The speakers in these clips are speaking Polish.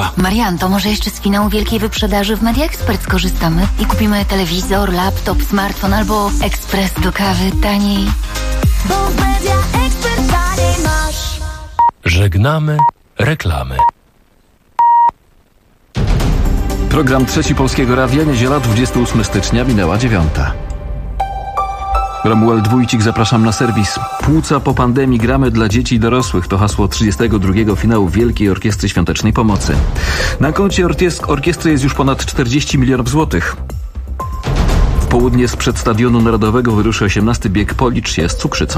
Warszawa. Marian, to może jeszcze z finału wielkiej wyprzedaży w Media Expert skorzystamy i kupimy telewizor, laptop, smartfon albo ekspres do kawy taniej. Bo w Media Expert taniej masz. Żegnamy reklamy. Program Trzeci Polskiego Radia, niedziela 28 stycznia, minęła 9. Romuald Wójcik, zapraszam na serwis. Płuca po pandemii, gramy dla dzieci i dorosłych. To hasło 32. finału Wielkiej Orkiestry Świątecznej Pomocy. Na koncie orkiestry jest już ponad 40 milionów złotych. W południe sprzed Stadionu Narodowego wyruszy 18. bieg Policz się z cukrzycą.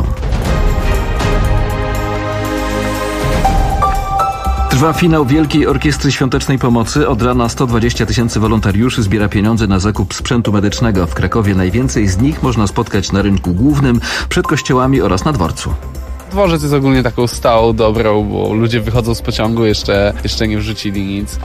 Trwa finał Wielkiej Orkiestry Świątecznej Pomocy. Od rana 120 000 wolontariuszy zbiera pieniądze na zakup sprzętu medycznego. W Krakowie najwięcej z nich można spotkać na rynku głównym, przed kościołami oraz na dworcu. Dworzec jest ogólnie taką stałą dobrą, bo ludzie wychodzą z pociągu, jeszcze nie wrzucili nic.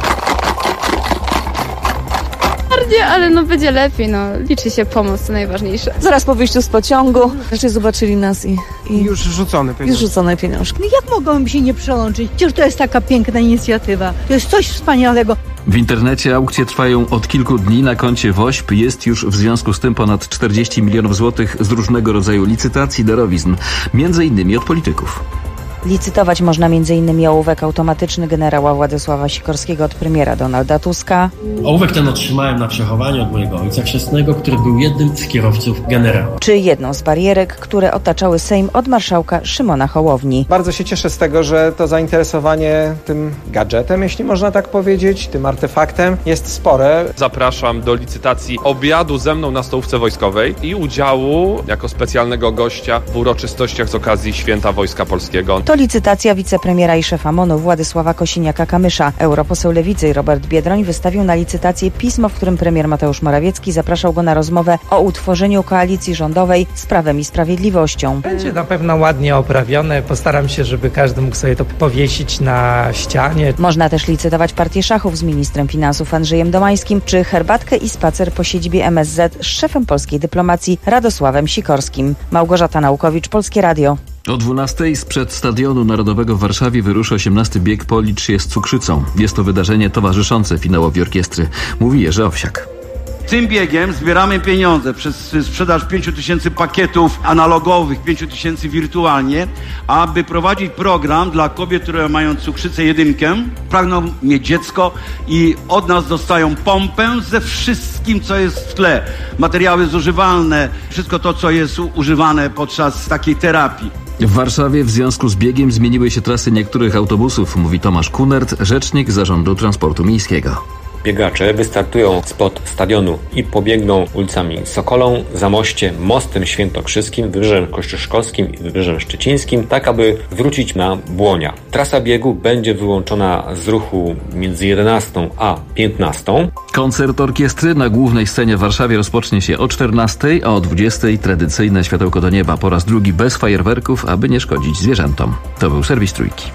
Ale będzie lepiej, liczy się pomoc, to najważniejsze. Zaraz po wyjściu z pociągu jeszcze zobaczyli nas i już rzucone pieniążki. Już rzucone pieniążki. Jak mogą się nie przełączyć? Przecież to jest taka piękna inicjatywa. To jest coś wspaniałego. W internecie aukcje trwają od kilku dni. Na koncie WOŚP jest już w związku z tym ponad 40 milionów złotych z różnego rodzaju licytacji, darowizn. Między innymi od polityków. Licytować można m.in. ołówek automatyczny generała Władysława Sikorskiego od premiera Donalda Tuska. Ołówek ten otrzymałem na przechowanie od mojego ojca chrzestnego, który był jednym z kierowców generała. Czy jedną z barierek, które otaczały Sejm od marszałka Szymona Hołowni. Bardzo się cieszę z tego, że to zainteresowanie tym gadżetem, jeśli można tak powiedzieć, tym artefaktem jest spore. Zapraszam do licytacji obiadu ze mną na stołówce wojskowej i udziału jako specjalnego gościa w uroczystościach z okazji Święta Wojska Polskiego. To licytacja wicepremiera i szefa MON-u Władysława Kosiniaka-Kamysza. Europoseł Lewicy Robert Biedroń wystawił na licytację pismo, w którym premier Mateusz Morawiecki zapraszał go na rozmowę o utworzeniu koalicji rządowej z Prawem i Sprawiedliwością. Będzie na pewno ładnie oprawione. Postaram się, żeby każdy mógł sobie to powiesić na ścianie. Można też licytować partię szachów z ministrem finansów Andrzejem Domańskim, czy herbatkę i spacer po siedzibie MSZ z szefem polskiej dyplomacji Radosławem Sikorskim. Małgorzata Naukowicz, Polskie Radio. O 12:00 sprzed Stadionu Narodowego w Warszawie wyruszy 18. bieg Policz się z cukrzycą. Jest to wydarzenie towarzyszące finałowi orkiestry, mówi Jerzy Owsiak. Tym biegiem zbieramy pieniądze przez sprzedaż 5 000 pakietów analogowych, 5 000 wirtualnie, aby prowadzić program dla kobiet, które mają cukrzycę 1, pragną mieć dziecko i od nas dostają pompę ze wszystkim, co jest w tle. Materiały zużywalne, wszystko to, co jest używane podczas takiej terapii. W Warszawie w związku z biegiem zmieniły się trasy niektórych autobusów, mówi Tomasz Kunert, rzecznik Zarządu Transportu Miejskiego. Biegacze wystartują spod stadionu i pobiegną ulicami Sokolą, Zamoście, Mostem Świętokrzyskim, Wybrzeżem Kościuszkowskim i Wybrzeżem Szczecińskim, tak aby wrócić na Błonia. Trasa biegu będzie wyłączona z ruchu między 11 a 15. Koncert orkiestry na głównej scenie w Warszawie rozpocznie się o 14:00, a o 20:00 tradycyjne światełko do nieba po raz drugi bez fajerwerków, aby nie szkodzić zwierzętom. To był serwis Trójki.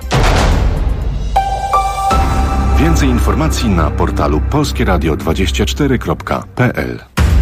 Więcej informacji na portalu polskieradio24.pl.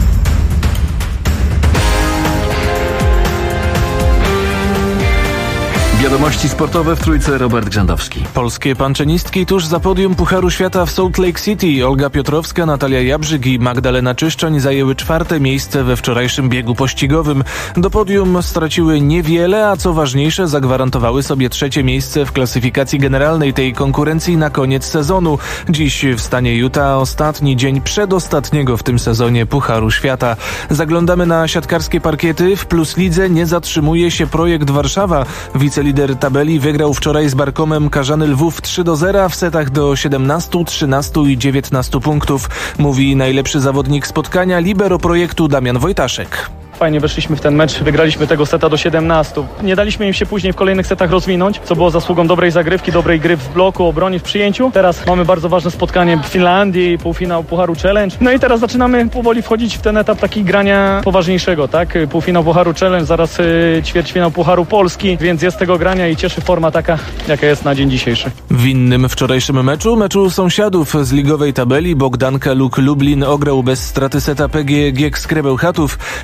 Wiadomości sportowe w Trójce, Robert Grzędowski. Polskie panczenistki tuż za podium Pucharu Świata w Salt Lake City. Olga Piotrowska, Natalia Jabrzyk i Magdalena Czyszczoń zajęły 4. miejsce we wczorajszym biegu pościgowym. Do podium straciły niewiele, a co ważniejsze, zagwarantowały sobie 3. miejsce w klasyfikacji generalnej tej konkurencji na koniec sezonu. Dziś w stanie Utah ostatni dzień przedostatniego w tym sezonie Pucharu Świata. Zaglądamy na siatkarskie parkiety. W Plus Lidze nie zatrzymuje się Projekt Warszawa. Wicelider tabeli wygrał wczoraj z Barkomem Karzany Lwów 3-0 w setach do 17, 13 i 19 punktów. Mówi najlepszy zawodnik spotkania, libero projektu Damian Wojtaszek. Fajnie weszliśmy w ten mecz, wygraliśmy tego seta do 17. Nie daliśmy im się później w kolejnych setach rozwinąć, co było zasługą dobrej zagrywki, dobrej gry w bloku, obronie, w przyjęciu. Teraz mamy bardzo ważne spotkanie w Finlandii, półfinał Pucharu Challenge. No i teraz zaczynamy powoli wchodzić w ten etap taki grania poważniejszego, tak? Półfinał Pucharu Challenge, zaraz ćwierćfinał Pucharu Polski, więc jest tego grania i cieszy forma taka, jaka jest na dzień dzisiejszy. W innym wczorajszym meczu sąsiadów z ligowej tabeli Bogdanka Luk Lublin ograł bez straty seta PGE GiEK Skrebeł Chatów. Zespół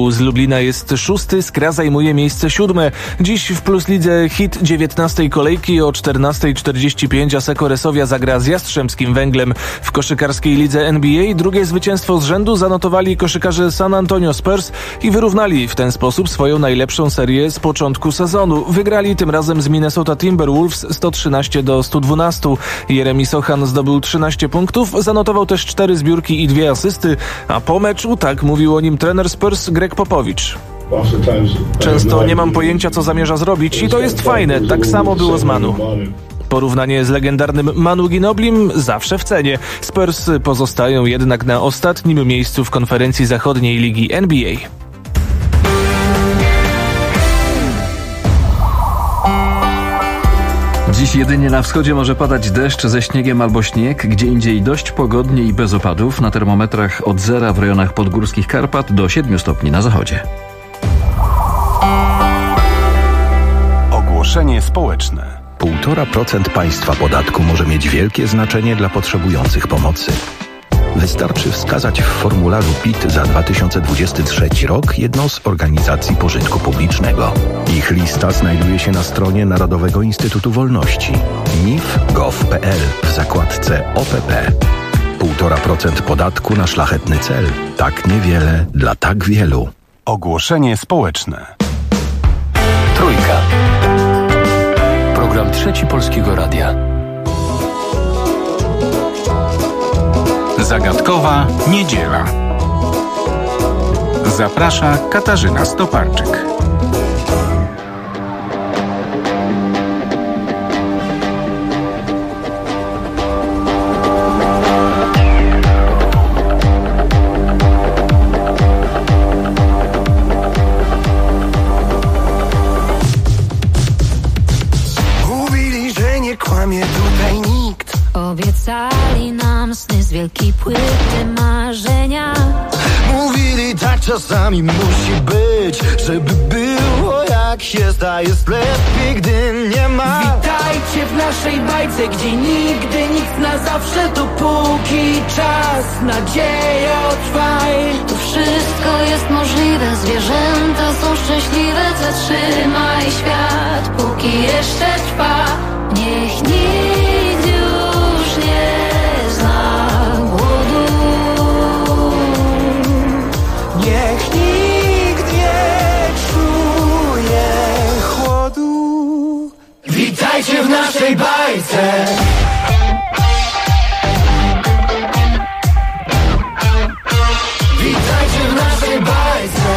zespół z Lublina jest 6, Skra zajmuje miejsce 7. Dziś w Plus Lidze hit 19. kolejki o 14:45 Asseco Resovia zagra z Jastrzębskim Węglem. W koszykarskiej lidze NBA drugie zwycięstwo z rzędu zanotowali koszykarze San Antonio Spurs i wyrównali w ten sposób swoją najlepszą serię z początku sezonu. Wygrali tym razem z Minnesota Timberwolves 113-112. Jeremy Sochan zdobył 13 punktów, zanotował też 4 zbiórki i 2 asysty, a po meczu tak mówił o nim trener Spurs Greg Popovich. Często nie mam pojęcia, co zamierza zrobić i to jest fajne, tak samo było z Manu. Porównanie z legendarnym Manu Ginoblim zawsze w cenie. Spurs pozostają jednak na ostatnim miejscu w konferencji zachodniej ligi NBA. Dziś jedynie na wschodzie może padać deszcz ze śniegiem albo śnieg, gdzie indziej dość pogodnie i bez opadów. Na termometrach od 0 w rejonach podgórskich Karpat do 7 stopni na zachodzie. Ogłoszenie społeczne. 1,5% państwa podatku może mieć wielkie znaczenie dla potrzebujących pomocy. Wystarczy wskazać w formularzu PIT za 2023 rok jedną z organizacji pożytku publicznego. Ich lista znajduje się na stronie Narodowego Instytutu Wolności nif.gov.pl w zakładce OPP. 1,5% podatku na szlachetny cel. Tak niewiele dla tak wielu. Ogłoszenie społeczne. Trójka. Program Trzeci Polskiego Radia. Zagadkowa niedziela. Zaprasza Katarzyna Stoparczyk. Mówili, że nie kłamie tutaj nikt. Obiecali nam sny z wielkiej płyty marzenia. Mówili, tak czasami musi być, żeby było jak jest, a jest lepiej, gdy nie ma. Witajcie w naszej bajce, gdzie nigdy nic na zawsze, dopóki czas, nadzieja trwaj. Tu wszystko jest możliwe, zwierzęta są szczęśliwe. Zatrzymaj świat, póki jeszcze trwa. Niech nikt już nie zna głodu. Niech nikt nie czuje chłodu. Witajcie w naszej bajce. Witajcie w naszej bajce.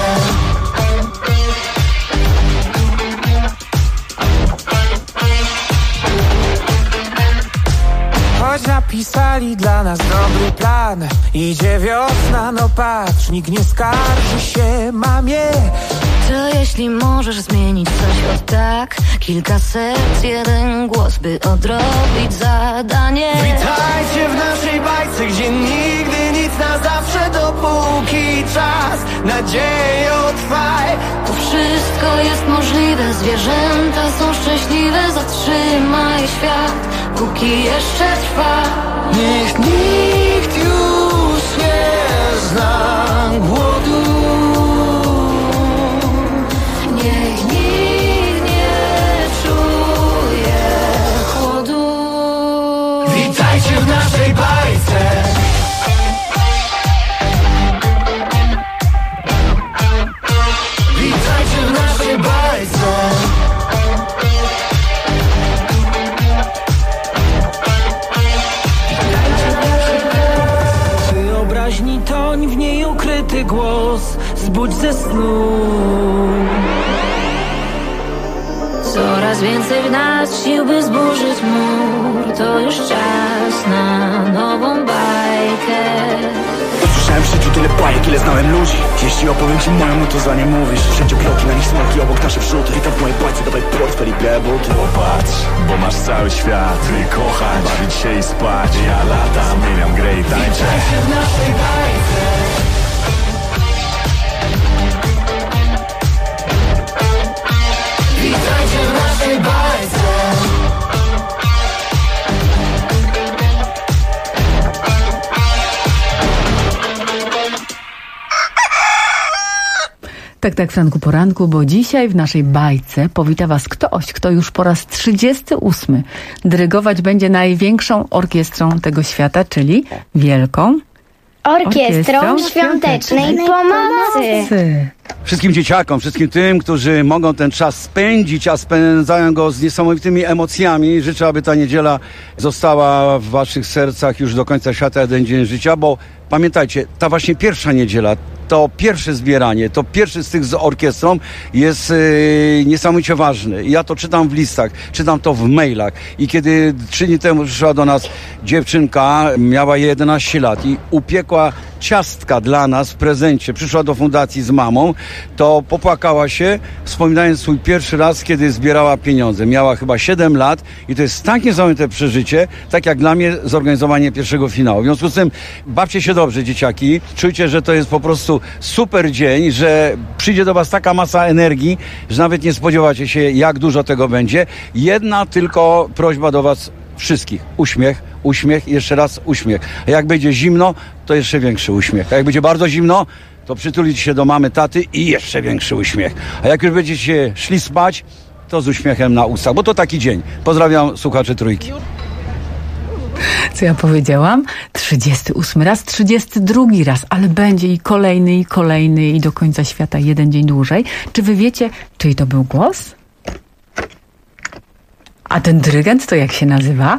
Choć napisali dla nas dobry plan, idzie wiosna, no patrz, nikt nie skarży się mamie. To jeśli możesz zmienić coś od tak, kilka serc, jeden głos, by odrobić zadanie. Witajcie w naszej bajce, gdzie nigdy nic na zawsze, dopóki czas, nadzieją trwaj. Tu wszystko jest możliwe, zwierzęta są szczęśliwe. Zatrzymaj świat, póki jeszcze trwa. Niech nikt już nie zna głodu. Niech nikt nie czuje chłodu. Witajcie w naszej bajce. Witajcie w naszej bajce. Wyobraźni toń, w niej ukryty głos, zbudź ze snu. Coraz więcej w nas sił, by zburzyć mur. To już czas na nową bajkę. Słyszałem w życiu tyle bajek, ile znałem ludzi. Jeśli opowiem ci moją, no to za nie mówisz. Wszędzie bloki, na nich smaki, obok nasze wrzuty. Witam w mojej bajce, dawaj portfel i buty. Popatrz, bo masz cały świat. Ty kochać, bawić się i spać. Ja latam, zmieniam grę i tańczę. Witajcie w naszej bajce. Witajcie w naszej bajce. Tak, Franku Poranku, bo dzisiaj w naszej bajce powita was ktoś, kto już po raz 38 dyrygować będzie największą orkiestrą tego świata, czyli Wielką Orkiestrą Świątecznej Pomocy. Wszystkim dzieciakom, wszystkim tym, którzy mogą ten czas spędzić, a spędzają go z niesamowitymi emocjami. Życzę, aby ta niedziela została w waszych sercach już do końca świata, jeden dzień życia, bo pamiętajcie, ta właśnie pierwsza niedziela, to pierwsze zbieranie, to pierwszy styk z orkiestrą jest niesamowicie ważny. Ja to czytam w listach, czytam to w mailach i kiedy 3 dni temu przyszła do nas dziewczynka, miała 11 lat i upiekła ciastka dla nas w prezencie, przyszła do fundacji z mamą, to popłakała się, wspominając swój pierwszy raz, kiedy zbierała pieniądze. Miała chyba 7 lat i to jest tak niesamowite przeżycie, tak jak dla mnie zorganizowanie pierwszego finału. W związku z tym bawcie się dobrze, dzieciaki. Czujcie, że to jest po prostu super dzień, że przyjdzie do was taka masa energii, że nawet nie spodziewacie się, jak dużo tego będzie. Jedna tylko prośba do was wszystkich. Uśmiech i jeszcze raz uśmiech. A jak będzie zimno, to jeszcze większy uśmiech. A jak będzie bardzo zimno, to przytulić się do mamy, taty i jeszcze większy uśmiech. A jak już będziecie szli spać, to z uśmiechem na ustach, bo to taki dzień. Pozdrawiam słuchaczy Trójki. Co ja powiedziałam? 38 raz, 32 raz, ale będzie i kolejny i do końca świata jeden dzień dłużej. Czy wy wiecie, czyj to był głos? A ten dyrygent to jak się nazywa?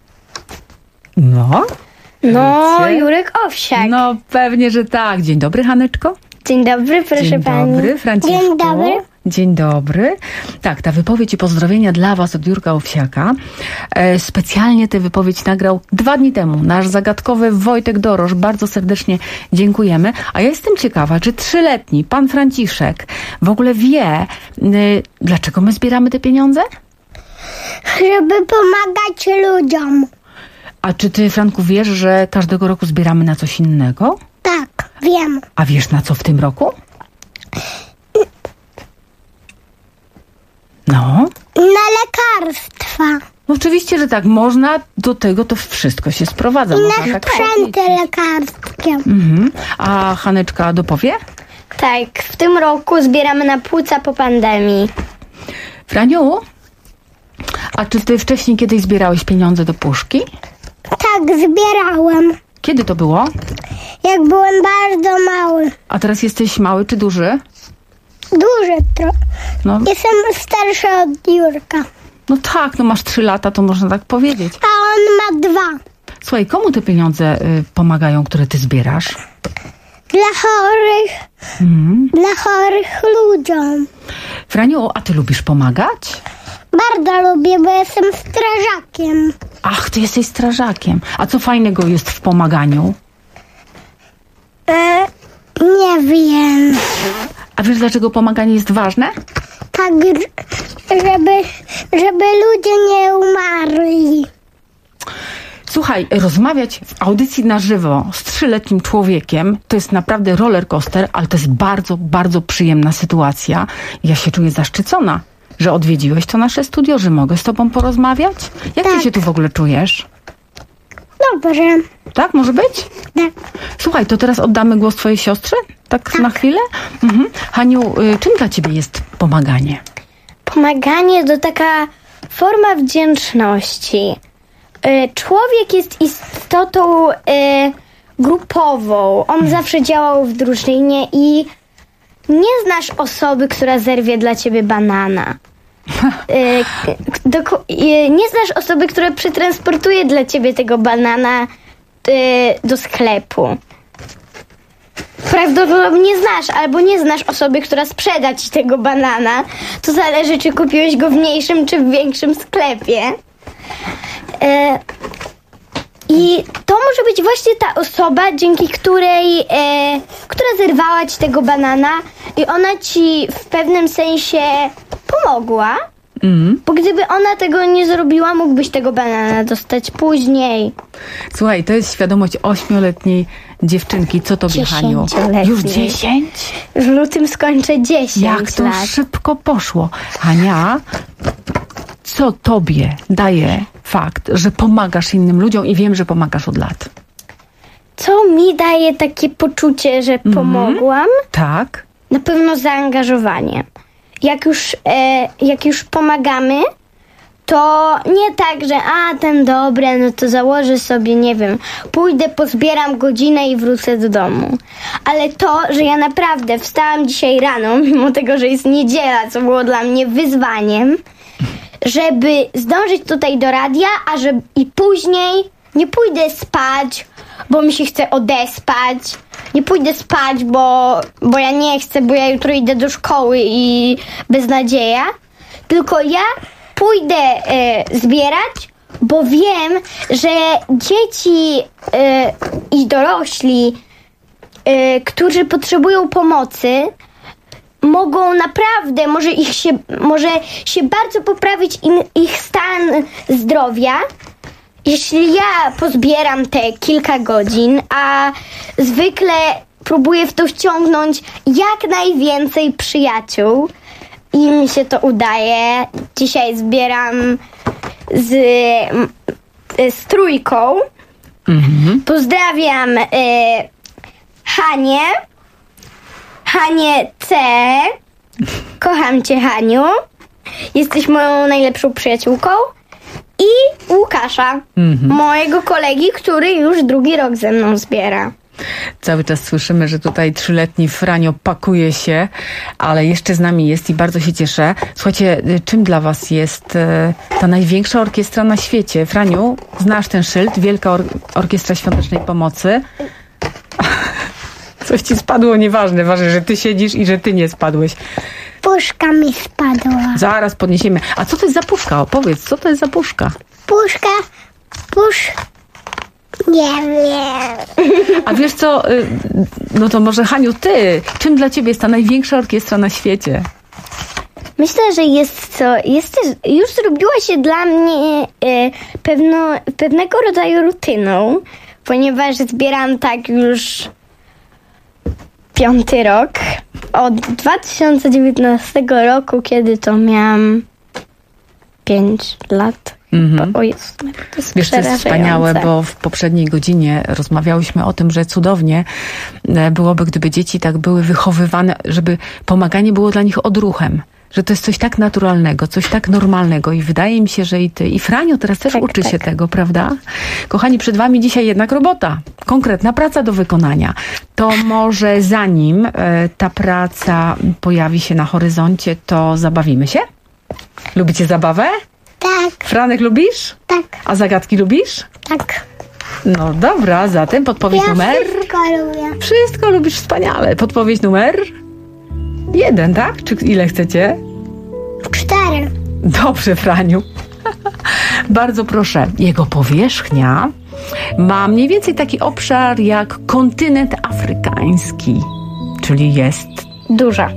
No, Jurek Owsiak. No, pewnie, że tak. Dzień dobry, Haneczko. Dzień dobry, proszę pani. Dzień dobry, Franciszku. Dzień dobry. Dzień dobry. Tak, ta wypowiedź i pozdrowienia dla was od Jurka Owsiaka. Specjalnie tę wypowiedź nagrał 2 dni temu nasz zagadkowy Wojtek Dorosz. Bardzo serdecznie dziękujemy. A ja jestem ciekawa, czy 3-letni pan Franciszek w ogóle wie, dlaczego my zbieramy te pieniądze? Żeby pomagać ludziom. A czy ty, Franku, wiesz, że każdego roku zbieramy na coś innego? Tak, wiem. A wiesz, na co w tym roku? No? Na lekarstwa. Oczywiście, że tak. Można do tego, to wszystko się sprowadza. I można na tak sprzęty lekarskie. A Haneczka dopowie? Tak, w tym roku zbieramy na płuca po pandemii. Franiu, a czy ty wcześniej kiedyś zbierałeś pieniądze do puszki? Tak, zbierałem. Kiedy to było? Jak byłem bardzo mały. A teraz jesteś mały czy duży? Duży trochę. No. Jestem starszy od Jurka. No tak, no masz 3 lata, to można tak powiedzieć. A on ma 2. Słuchaj, komu te pieniądze pomagają, które ty zbierasz? Dla chorych. Dla chorych ludziom. Franiu, a ty lubisz pomagać? Bardzo lubię, bo jestem strażakiem. Ach, ty jesteś strażakiem. A co fajnego jest w pomaganiu? Nie wiem. A wiesz, dlaczego pomaganie jest ważne? Tak, żeby ludzie nie umarli. Słuchaj, rozmawiać w audycji na żywo z 3-letnim człowiekiem to jest naprawdę roller coaster, ale to jest bardzo, bardzo przyjemna sytuacja. Ja się czuję zaszczycona, że odwiedziłeś to nasze studio, że mogę z tobą porozmawiać. Jak ty się tu w ogóle czujesz? Dobrze. Tak, może być? Tak. Słuchaj, to teraz oddamy głos twojej siostrze? Tak. Na chwilę? Haniu, czym dla ciebie jest pomaganie? Pomaganie to taka forma wdzięczności. Człowiek jest istotą grupową. On zawsze działał w drużynie i nie znasz osoby, która zerwie dla ciebie banana. Nie znasz osoby, która przetransportuje dla ciebie tego banana do sklepu. Prawdopodobnie znasz, albo nie znasz osoby, która sprzeda ci tego banana. To zależy, czy kupiłeś go w mniejszym, czy w większym sklepie. I to może być właśnie ta osoba, dzięki której, która zerwała ci tego banana i ona ci w pewnym sensie pomogła. Bo gdyby ona tego nie zrobiła, mógłbyś tego banana dostać później. Słuchaj, to jest świadomość 8-letniej dziewczynki. Co tobie, Haniu? Już 10? W lutym skończę 10 Jak to lat. szybko poszło. Hania, co tobie daje fakt, że pomagasz innym ludziom i wiem, że pomagasz od lat? Co mi daje takie poczucie, że pomogłam? Tak. Na pewno zaangażowanie. Jak już pomagamy, to nie tak, że ten dobry, no to założę sobie, nie wiem, pójdę, pozbieram godzinę i wrócę do domu. Ale to, że ja naprawdę wstałam dzisiaj rano, mimo tego, że jest niedziela, co było dla mnie wyzwaniem, żeby zdążyć tutaj do radia, i później nie pójdę spać, bo mi się chce odespać. Nie pójdę spać, bo ja nie chcę, bo ja jutro idę do szkoły i beznadzieja. Tylko ja pójdę zbierać, bo wiem, że dzieci i dorośli, którzy potrzebują pomocy, mogą naprawdę, może się bardzo poprawić ich stan zdrowia, jeśli ja pozbieram te kilka godzin, a zwykle próbuję w to wciągnąć jak najwięcej przyjaciół i mi się to udaje. Dzisiaj zbieram z trójką. Pozdrawiam Hanię C. Kocham cię, Haniu. Jesteś moją najlepszą przyjaciółką. I Łukasza, mojego kolegi, który już drugi rok ze mną zbiera. Cały czas słyszymy, że tutaj 3-letni Franio pakuje się, ale jeszcze z nami jest i bardzo się cieszę. Słuchajcie, czym dla was jest ta największa orkiestra na świecie? Franiu, znasz ten szyld? Wielka Orkiestra Świątecznej Pomocy. Coś ci spadło, nieważne. Ważne, że ty siedzisz i że ty nie spadłeś. Puszka mi spadła. Zaraz podniesiemy. A co to jest za puszka? Opowiedz, co to jest za puszka? Nie wiem. A wiesz co, no to może Haniu, ty, czym dla ciebie jest ta największa orkiestra na świecie? Myślę, że już zrobiła się dla mnie pewnego rodzaju rutyną, ponieważ zbieram tak już 5. rok. Od 2019 roku, kiedy to miałam 5 lat. O Jezu, to jest Wiesz, to jest wspaniałe, bo w poprzedniej godzinie rozmawiałyśmy o tym, że cudownie byłoby, gdyby dzieci tak były wychowywane, żeby pomaganie było dla nich odruchem. Że to jest coś tak naturalnego, coś tak normalnego i wydaje mi się, że i ty, i Franio teraz też uczy się tego, prawda? Kochani, przed wami dzisiaj jednak robota, konkretna praca do wykonania. To może zanim ta praca pojawi się na horyzoncie, to zabawimy się? Lubicie zabawę? Tak. Franek, lubisz? Tak. A zagadki lubisz? Tak. No dobra, zatem podpowiedź numer... Wszystko lubię. Wszystko lubisz, wspaniale. Podpowiedź numer... 1, tak? Czy ile chcecie? 4. Dobrze, Franiu. Bardzo proszę. Jego powierzchnia ma mniej więcej taki obszar jak kontynent afrykański, czyli jest duża.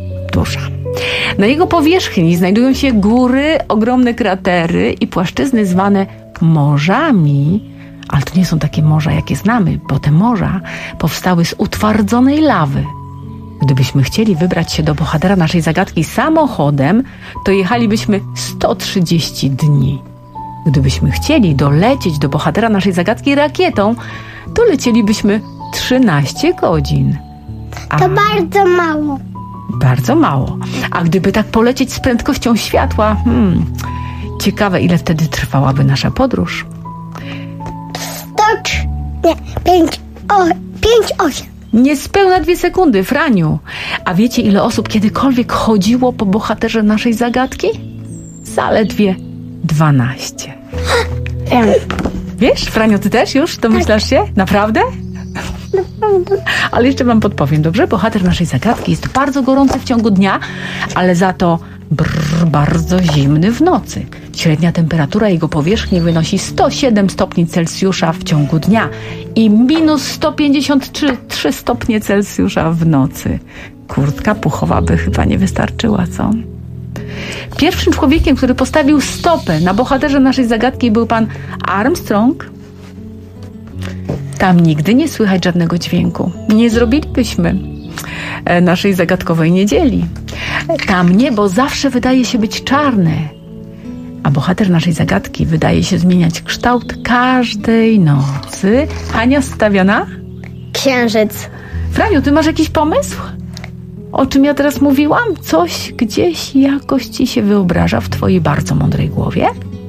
Na jego powierzchni znajdują się góry, ogromne kratery i płaszczyzny zwane morzami. Ale to nie są takie morza, jakie znamy, bo te morza powstały z utwardzonej lawy. Gdybyśmy chcieli wybrać się do bohatera naszej zagadki samochodem, to jechalibyśmy 130 dni. Gdybyśmy chcieli dolecieć do bohatera naszej zagadki rakietą, to lecielibyśmy 13 godzin. To bardzo mało. Bardzo mało. A gdyby tak polecieć z prędkością światła, ciekawe, ile wtedy trwałaby nasza podróż. 5-8. Niespełna 2 sekundy, Franiu. A wiecie, ile osób kiedykolwiek chodziło po bohaterze naszej zagadki? Zaledwie 12. Wiesz, Franiu, ty też już domyślasz się? Naprawdę? Ale jeszcze wam podpowiem, dobrze? Bohater naszej zagadki jest bardzo gorący w ciągu dnia, ale za to bardzo zimny w nocy. Średnia temperatura jego powierzchni wynosi 107 stopni Celsjusza w ciągu dnia i minus 153 stopnie Celsjusza w nocy. Kurtka puchowa by chyba nie wystarczyła, co? Pierwszym człowiekiem, który postawił stopę na bohaterze naszej zagadki, był pan Armstrong. Tam nigdy nie słychać żadnego dźwięku. Nie zrobilibyśmy naszej zagadkowej niedzieli. Tam niebo zawsze wydaje się być czarne, a bohater naszej zagadki wydaje się zmieniać kształt każdej nocy. Hania stawiana? Księżyc. Franiu, ty masz jakiś pomysł? o czym ja teraz mówiłam? Coś gdzieś jakoś ci się wyobraża w twojej bardzo mądrej głowie?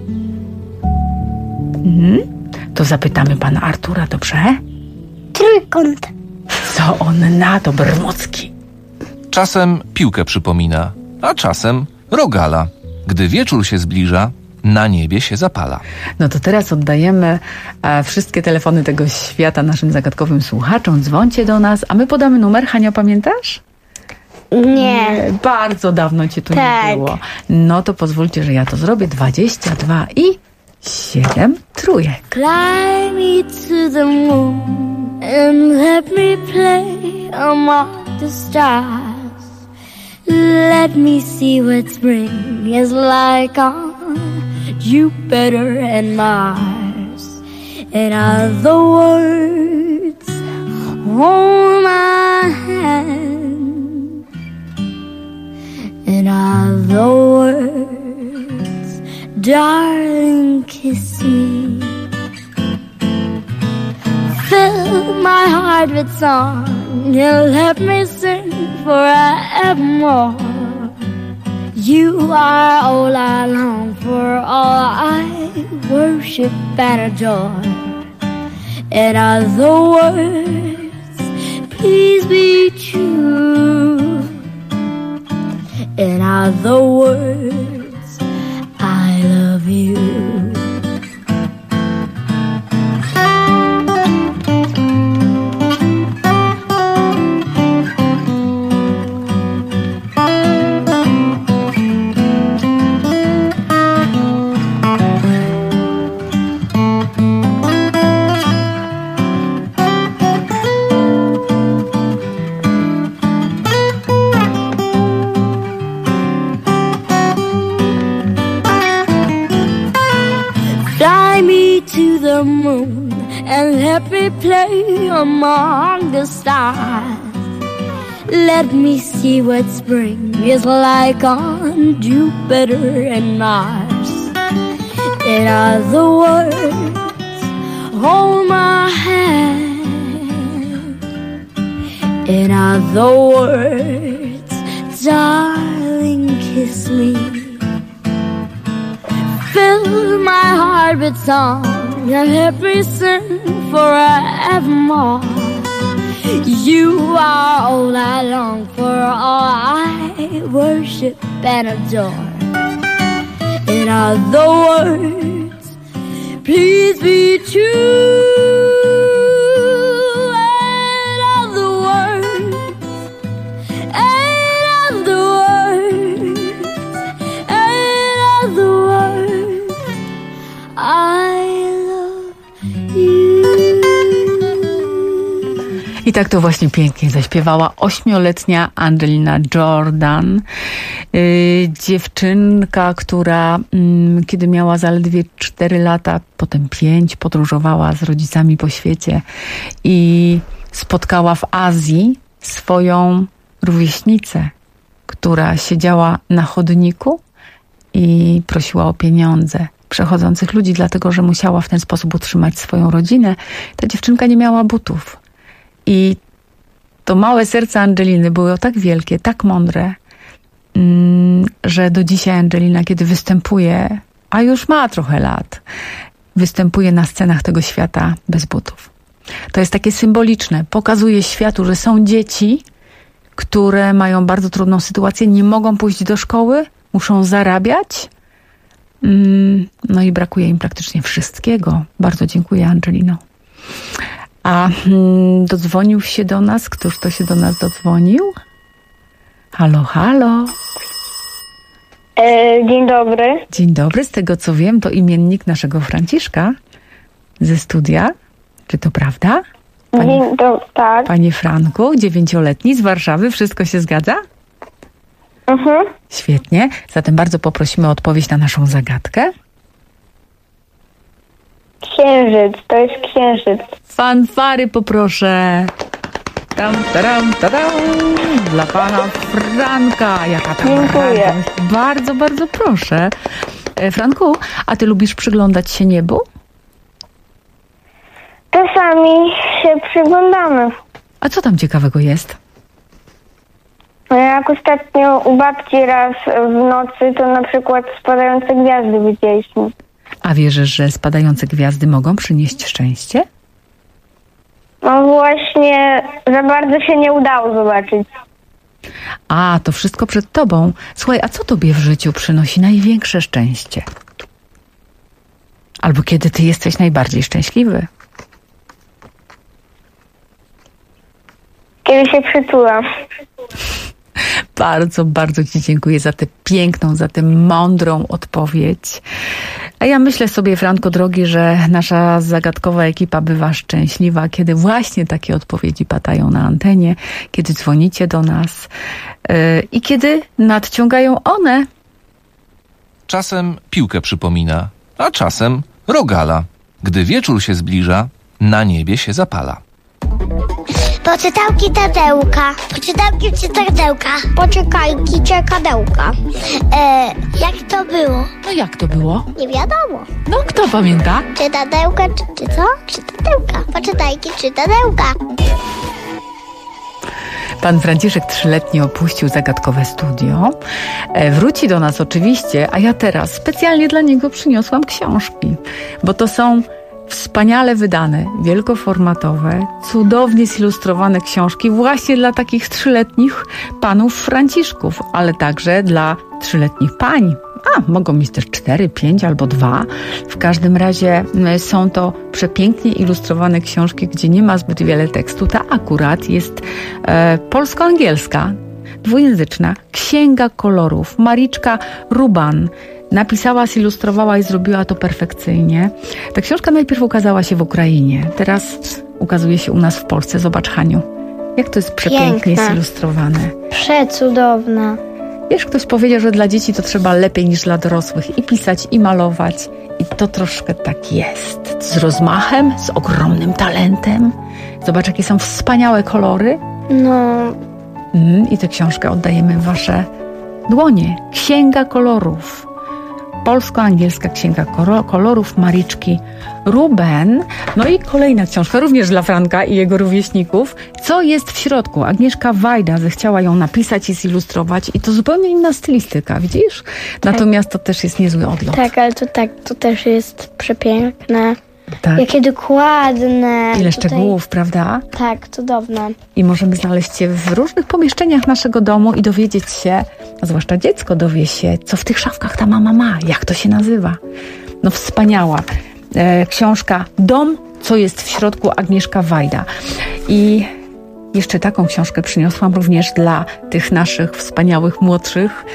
To zapytamy pana Artura, dobrze? Trójkąt. Co on na to, Bermocki? Czasem piłkę przypomina, a czasem rogala. Gdy wieczór się zbliża, na niebie się zapala. No to teraz oddajemy wszystkie telefony tego świata naszym zagadkowym słuchaczom. Dzwońcie do nas, a my podamy numer. Hania, pamiętasz? Nie. Bardzo dawno cię tu nie było. No to pozwólcie, że ja to zrobię. 22 i 7 trójek. Fly me to the moon and let me play among the stars. Let me see what spring is like on Jupiter and Mars. In other words, hold my hand. In other words, darling, kiss me. Fill my heart with song and let me sing forevermore. You are all I long for, all I worship and adore. In other words, please be true. In other words, I love you. Moon and let me play among the stars. Let me see what spring is like on Jupiter and Mars. In other words, hold my hand. In other words, darling, kiss me. Fill my heart with song and let me sing forevermore. You are all I long for, all I worship and adore. In other words, please be true. In other words, in other words, in other words, I tak to właśnie pięknie zaśpiewała 8-letnia Angelina Jordan. Dziewczynka, która kiedy miała zaledwie 4 lata, potem 5, podróżowała z rodzicami po świecie i spotkała w Azji swoją rówieśnicę, która siedziała na chodniku i prosiła o pieniądze przechodzących ludzi, dlatego że musiała w ten sposób utrzymać swoją rodzinę. Ta dziewczynka nie miała butów. I to małe serce Angeliny było tak wielkie, tak mądre, że do dzisiaj Angelina, kiedy występuje, a już ma trochę lat, występuje na scenach tego świata bez butów. To jest takie symboliczne. Pokazuje światu, że są dzieci, które mają bardzo trudną sytuację, nie mogą pójść do szkoły, muszą zarabiać. No i brakuje im praktycznie wszystkiego. Bardzo dziękuję, Angelino. A dodzwonił się do nas. Któż to się do nas dodzwonił? Halo, halo. Dzień dobry. Dzień dobry. Z tego co wiem, to imiennik naszego Franciszka ze studia. Czy to prawda? Tak. Panie Franku, 9-letni z Warszawy. Wszystko się zgadza? Mhm. Świetnie. Zatem bardzo poprosimy o odpowiedź na naszą zagadkę. Księżyc, to jest księżyc. Fanfary poproszę. Tam, taram, tadam. Dla pana Franka. Jaka tam Dziękuję. radość. Bardzo, bardzo proszę. Franku, a ty lubisz przyglądać się niebu? Czasami się przyglądamy. A co tam ciekawego jest? jak ostatnio u babci raz w nocy, to na przykład spadające gwiazdy widzieliśmy. A wierzysz, że spadające gwiazdy mogą przynieść szczęście? No właśnie, za bardzo się nie udało zobaczyć. A, to wszystko przed tobą. Słuchaj, a co tobie w życiu przynosi największe szczęście? Albo kiedy ty jesteś najbardziej szczęśliwy? Kiedy się przytulam. Bardzo, bardzo ci dziękuję za tę piękną, za tę mądrą odpowiedź. A ja myślę sobie, Franko drogi, że nasza zagadkowa ekipa bywa szczęśliwa, kiedy właśnie takie odpowiedzi padają na antenie, kiedy dzwonicie do nas i kiedy nadciągają one. Czasem piłkę przypomina, a czasem rogala. Gdy wieczór się zbliża, na niebie się zapala. Poczytałki Tadełka. Poczytałki Tadełka. Poczekajki czekadełka. Jak to było? No jak to było? Nie wiadomo. No kto pamięta? Czy Tadełka, czy co? Czy Tadełka. Poczytajki czy Tadełka. Pan Franciszek 3-letni opuścił zagadkowe studio. Wróci do nas oczywiście, a ja teraz specjalnie dla niego przyniosłam książki, bo to są wspaniale wydane, wielkoformatowe, cudownie zilustrowane książki właśnie dla takich 3-letnich panów Franciszków, ale także dla 3-letnich pań. Mogą mieć też 4, 5 albo 2. W każdym razie są to przepięknie ilustrowane książki, gdzie nie ma zbyt wiele tekstu. Ta akurat jest polsko-angielska, dwujęzyczna, Księga kolorów. Mariczka Ruban napisała, zilustrowała i zrobiła to perfekcyjnie. Ta książka najpierw ukazała się w Ukrainie, teraz ukazuje się u nas w Polsce. Zobacz, Haniu, jak to jest przepięknie zilustrowane. Przecudowna. Wiesz, ktoś powiedział, że dla dzieci to trzeba lepiej niż dla dorosłych i pisać, i malować. I to troszkę tak jest. Z rozmachem, z ogromnym talentem. Zobacz, jakie są wspaniałe kolory. No. I tę książkę oddajemy w wasze dłonie. Księga kolorów. Polsko-angielska Księga kolorów Mariczki Ruben. No i kolejna książka, również dla Franka i jego rówieśników. Co jest w środku? Agnieszka Wajda zechciała ją napisać i zilustrować i to zupełnie inna stylistyka, widzisz? Natomiast to też jest niezły odlot. Tak, ale to też jest przepiękne. Tak. Jakie dokładne. Ile szczegółów, prawda? Tak, cudowne. I możemy znaleźć się w różnych pomieszczeniach naszego domu i dowiedzieć się, a zwłaszcza dziecko dowie się, co w tych szafkach ta mama ma, jak to się nazywa. No wspaniała książka Dom, co jest w środku, Agnieszka Wajda. I jeszcze taką książkę przyniosłam również dla tych naszych wspaniałych młodszych.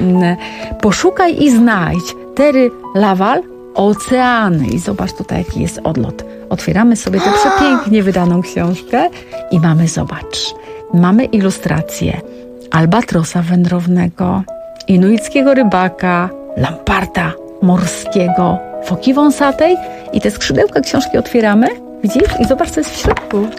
Poszukaj i znajdź. Terry Lawal, Oceany. I zobacz tutaj, jaki jest odlot. Otwieramy sobie tę przepięknie wydaną książkę i mamy ilustrację albatrosa wędrownego, inuickiego rybaka, lamparta morskiego, foki wąsatej i te skrzydełka książki otwieramy, widzisz? I zobacz, co jest w środku.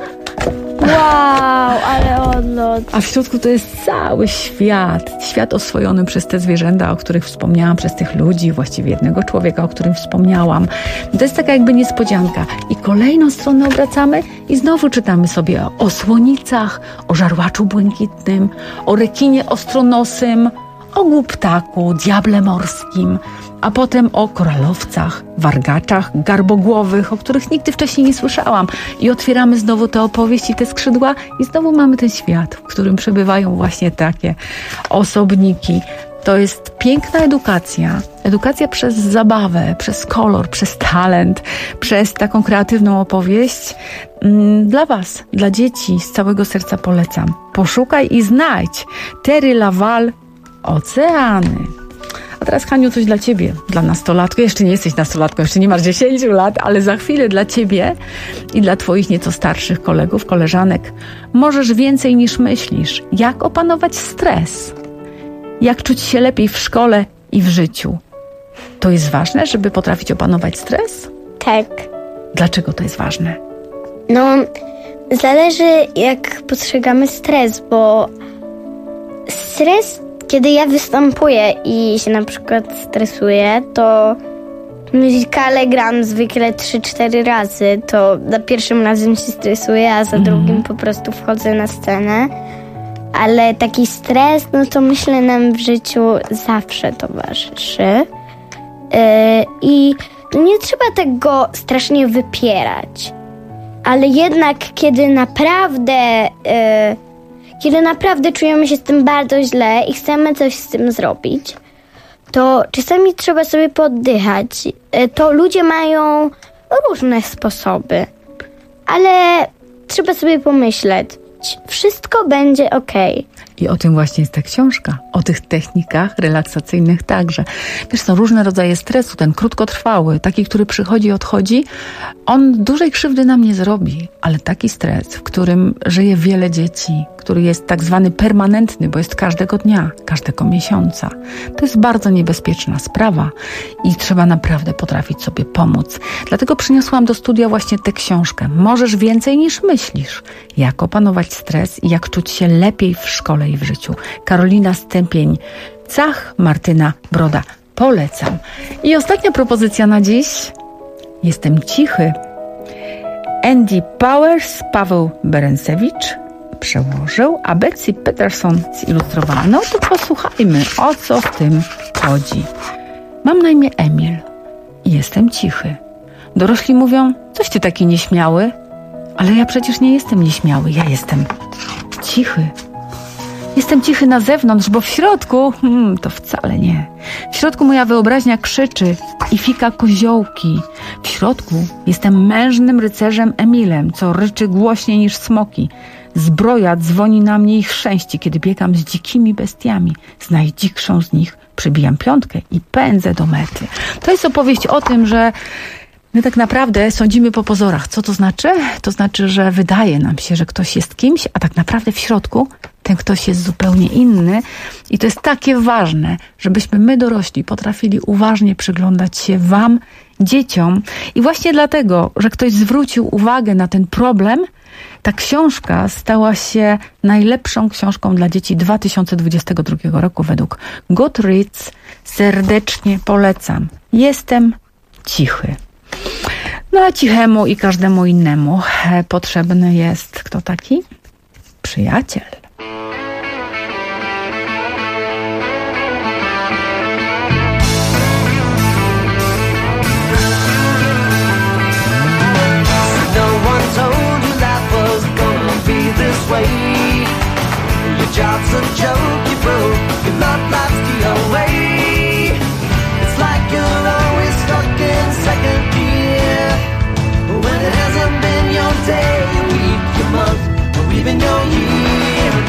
Wow, ale odlot. A w środku to jest cały świat oswojony przez te zwierzęta, o których wspomniałam, przez tych ludzi, właściwie jednego człowieka, o którym wspomniałam. To jest taka jakby niespodzianka. I kolejną stronę obracamy i znowu czytamy sobie o słonicach, o żarłaczu błękitnym, o rekinie ostronosym, o głuptaku, diable morskim, a potem o koralowcach, wargaczach, garbogłowych, o których nigdy wcześniej nie słyszałam. I otwieramy znowu tę opowieść i te skrzydła i znowu mamy ten świat, w którym przebywają właśnie takie osobniki. To jest piękna edukacja. Edukacja przez zabawę, przez kolor, przez talent, przez taką kreatywną opowieść. Dla was, dla dzieci z całego serca polecam. Poszukaj i znajdź. Terry Lawal, Oceany. A teraz, Haniu, coś dla ciebie, dla nastolatka. Jeszcze nie jesteś nastolatką, jeszcze nie masz 10 lat, ale za chwilę dla ciebie i dla twoich nieco starszych kolegów, koleżanek możesz więcej niż myślisz. Jak opanować stres? Jak czuć się lepiej w szkole i w życiu? To jest ważne, żeby potrafić opanować stres? Tak. Dlaczego to jest ważne? No, zależy jak postrzegamy stres, bo stres, kiedy ja występuję i się na przykład stresuję, to muzykale gram zwykle 3-4 razy. To za pierwszym razem się stresuję, a za drugim po prostu wchodzę na scenę. ale taki stres, no to myślę nam w życiu zawsze towarzyszy. I nie trzeba tego strasznie wypierać. Ale jednak, kiedy naprawdę czujemy się z tym bardzo źle i chcemy coś z tym zrobić, to czasami trzeba sobie pooddychać. To ludzie mają różne sposoby, ale trzeba sobie pomyśleć, wszystko będzie okej. I o tym właśnie jest ta książka, o tych technikach relaksacyjnych także. Wiesz, są różne rodzaje stresu, ten krótkotrwały, taki, który przychodzi i odchodzi, on dużej krzywdy nam nie zrobi, ale taki stres, w którym żyje wiele dzieci, który jest tak zwany permanentny, bo jest każdego dnia, każdego miesiąca, to jest bardzo niebezpieczna sprawa i trzeba naprawdę potrafić sobie pomóc. Dlatego przyniosłam do studia właśnie tę książkę. Możesz więcej niż myślisz. Jak opanować stres i jak czuć się lepiej w szkole i w życiu. Karolina Stępień-Cach, Martyna Broda. Polecam. I ostatnia propozycja na dziś. Jestem cichy. Andy Powers, Paweł Berencewicz przełożył, a Betsy Peterson zilustrowała. No to posłuchajmy, o co w tym chodzi. Mam na imię Emil i jestem cichy. Dorośli mówią, coś ty taki nieśmiały, ale ja przecież nie jestem nieśmiały, ja jestem cichy. Jestem cichy na zewnątrz, bo w środku to wcale nie. W środku moja wyobraźnia krzyczy i fika koziołki. W środku jestem mężnym rycerzem Emilem, co ryczy głośniej niż smoki. Zbroja dzwoni na mnie i chrzęści, kiedy biegam z dzikimi bestiami. Z najdzikszą z nich przybijam piątkę i pędzę do mety. To jest opowieść o tym, że my tak naprawdę sądzimy po pozorach. Co to znaczy? To znaczy, że wydaje nam się, że ktoś jest kimś, a tak naprawdę w środku ten ktoś jest zupełnie inny. I to jest takie ważne, żebyśmy my dorośli potrafili uważnie przyglądać się wam, dzieciom. I właśnie dlatego, że ktoś zwrócił uwagę na ten problem, ta książka stała się najlepszą książką dla dzieci 2022 roku według Goodreads. Serdecznie polecam. Jestem cichy. No a cichemu i każdemu innemu potrzebny jest kto taki? Przyjaciel. Your job's a joke, you broke, your love life's the away. It's like you're always stuck in second gear, when it hasn't been your day, your week, your month, or even your year.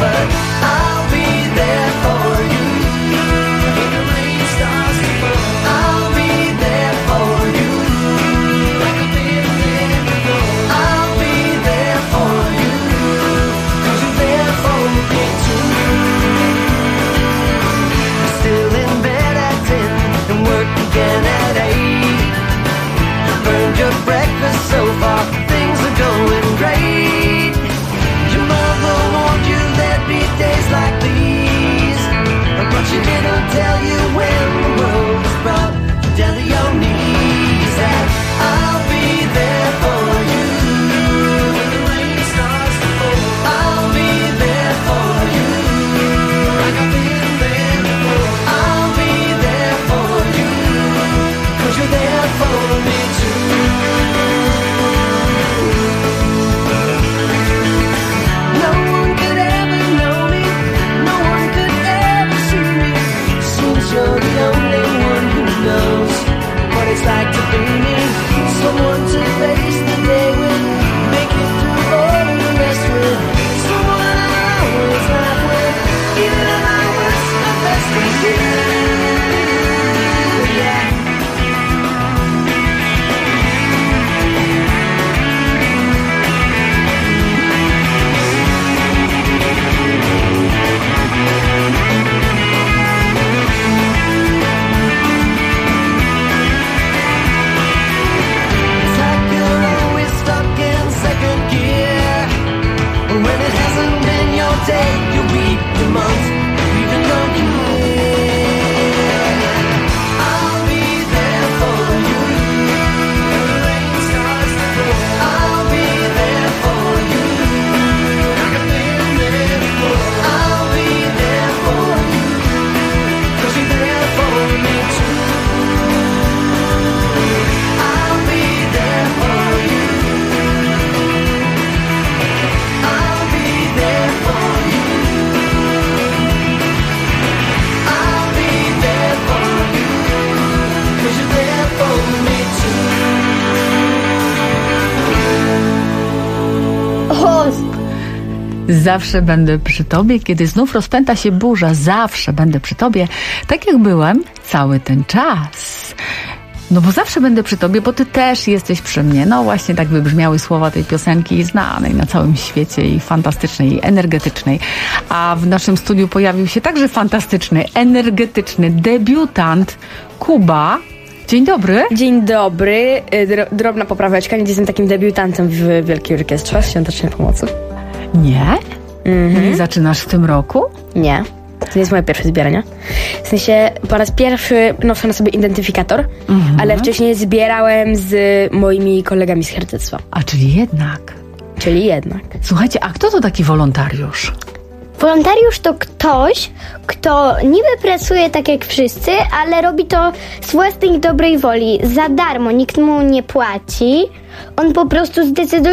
Zawsze będę przy tobie, kiedy znów rozpęta się burza. Zawsze będę przy tobie, tak jak byłem cały ten czas. No bo zawsze będę przy tobie, bo ty też jesteś przy mnie. No właśnie tak wybrzmiały słowa tej piosenki znanej na całym świecie i fantastycznej, i energetycznej. A w naszym studiu pojawił się także fantastyczny, energetyczny debiutant Kuba. Dzień dobry. Dzień dobry. Drobna popraweczka. Nie jestem takim debiutantem w Wielkiej Orkiestrze Świątecznej Pomocy. Nie? Nie zaczynasz w tym roku? Nie. To jest moje pierwsze zbieranie. W sensie po raz pierwszy noszę na sobie identyfikator, ale wcześniej zbierałem z moimi kolegami z hercetstwa. A czyli jednak. Słuchajcie, a kto to taki wolontariusz? Wolontariusz to ktoś, kto niby pracuje tak jak wszyscy, ale robi to z własnej dobrej woli, za darmo, nikt mu nie płaci. On po prostu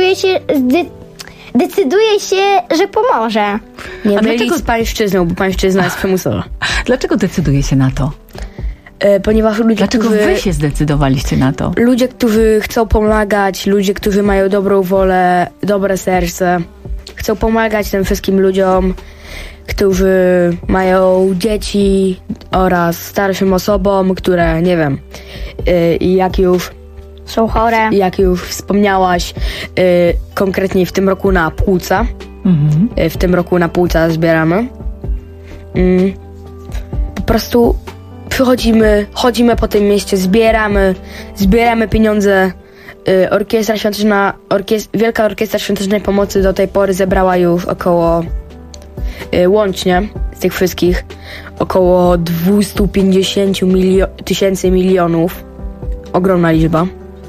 decyduje się, że pomoże. Nie mylić z pańszczyzną, bo pańszczyzna jest przymusowa. Dlaczego decyduje się na to? Ponieważ ludzie, Dlaczego wy się zdecydowaliście na to? Ludzie, którzy chcą pomagać, ludzie, którzy mają dobrą wolę, dobre serce, chcą pomagać tym wszystkim ludziom, którzy mają dzieci oraz starszym osobom, które, nie wiem, jak już są chore. Jak już wspomniałaś, konkretnie w tym roku na płuca. W tym roku na płuca zbieramy. Po prostu chodzimy po tym mieście, zbieramy pieniądze. Wielka Orkiestra Świątecznej Pomocy do tej pory zebrała już około, łącznie z tych wszystkich, około 250 tysięcy milionów. Ogromna liczba.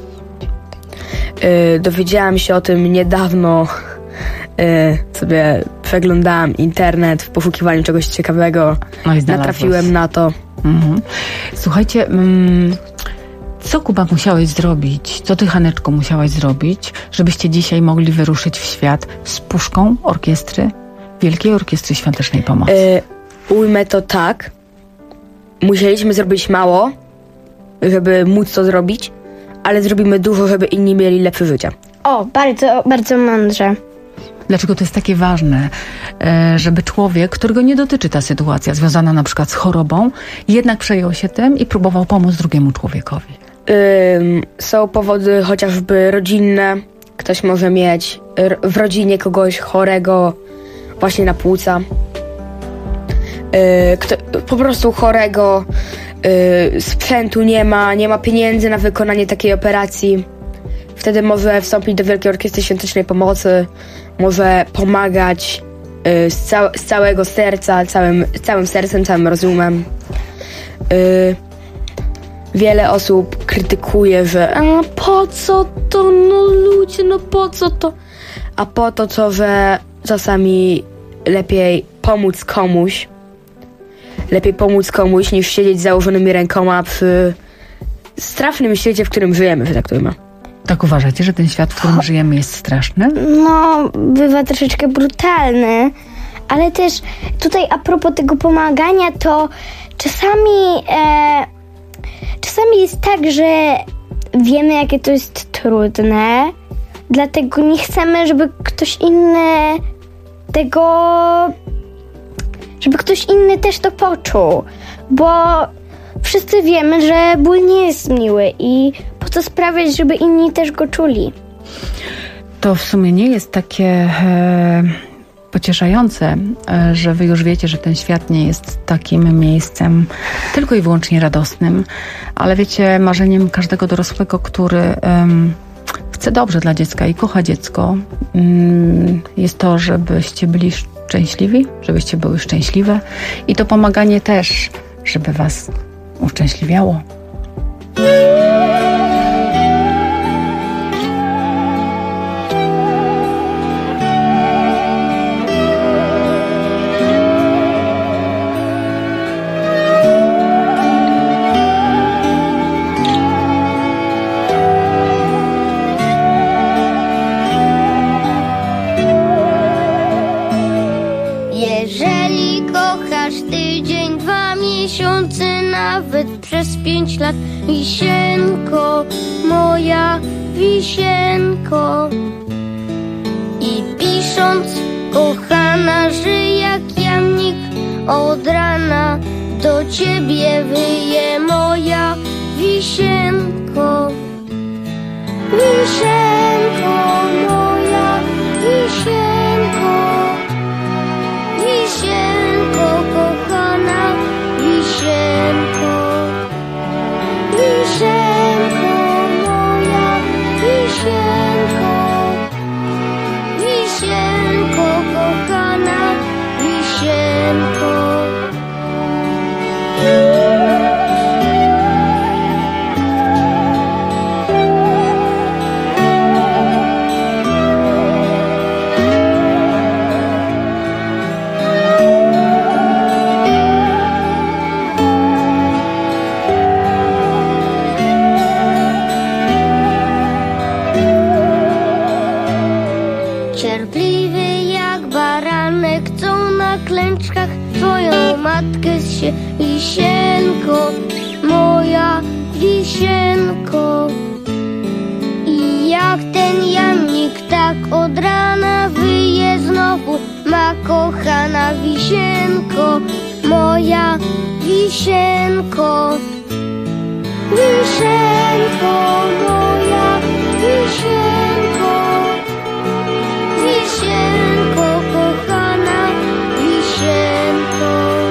Dowiedziałam się o tym niedawno. Sobie przeglądałam internet w poszukiwaniu czegoś ciekawego. No i natrafiłem na to. Słuchajcie, co Kuba musiałeś zrobić? Co ty, Haneczko, musiałaś zrobić, żebyście dzisiaj mogli wyruszyć w świat z puszką orkiestry, Wielkiej Orkiestry Świątecznej Pomocy? Ujmę to tak. Musieliśmy zrobić mało, żeby móc to zrobić, ale zrobimy dużo, żeby inni mieli lepsze życie. O, bardzo, bardzo mądrze. Dlaczego to jest takie ważne, żeby człowiek, którego nie dotyczy ta sytuacja związana na przykład z chorobą, jednak przejął się tym i próbował pomóc drugiemu człowiekowi? Są powody chociażby rodzinne. Ktoś może mieć w rodzinie kogoś chorego właśnie na płuca. Po prostu chorego, sprzętu nie ma pieniędzy na wykonanie takiej operacji. Wtedy może wstąpić do Wielkiej Orkiestry Świątecznej Pomocy, może pomagać z całego serca, całym sercem, całym rozumem. Wiele osób krytykuje, że po co to, no ludzie, no po co to? A po to, że czasami lepiej pomóc komuś. Lepiej pomóc komuś, niż siedzieć z założonymi rękoma przy strasznym świecie, w którym żyjemy, że tak to ma. Tak uważacie, że ten świat, w którym żyjemy, jest straszny? No, bywa troszeczkę brutalny, ale też tutaj a propos tego pomagania, to czasami jest tak, że wiemy, jakie to jest trudne, dlatego nie chcemy, żeby ktoś inny też to poczuł, bo wszyscy wiemy, że ból nie jest miły i po co sprawiać, żeby inni też go czuli. To w sumie nie jest takie pocieszające, że wy już wiecie, że ten świat nie jest takim miejscem tylko i wyłącznie radosnym, ale wiecie, marzeniem każdego dorosłego, który chce dobrze dla dziecka i kocha dziecko, jest to, żebyście byli szczęśliwi, żebyście były szczęśliwe i to pomaganie też, żeby was uszczęśliwiało. Jeżeli kochasz tydzień, 2 miesiące, nawet przez 5 lat, wisienko, moja wisienko. I pisząc kocham od rana do ciebie wyje moja wisienko. Wisienko moja, wisienko, wisienko kochana, wisienko, wisienko moja, wisienko, wisienko kochana, wisienko. Cierpliwy jak baranek, co na klęczkach twoją matkę zsie. Wisienko, moja wisienko. I jak ten jamnik tak od rana wyje znowu ma kochana wisienko, moja wisienko. Wisienko, moja wisienko. Wisienko kochana, wisienko,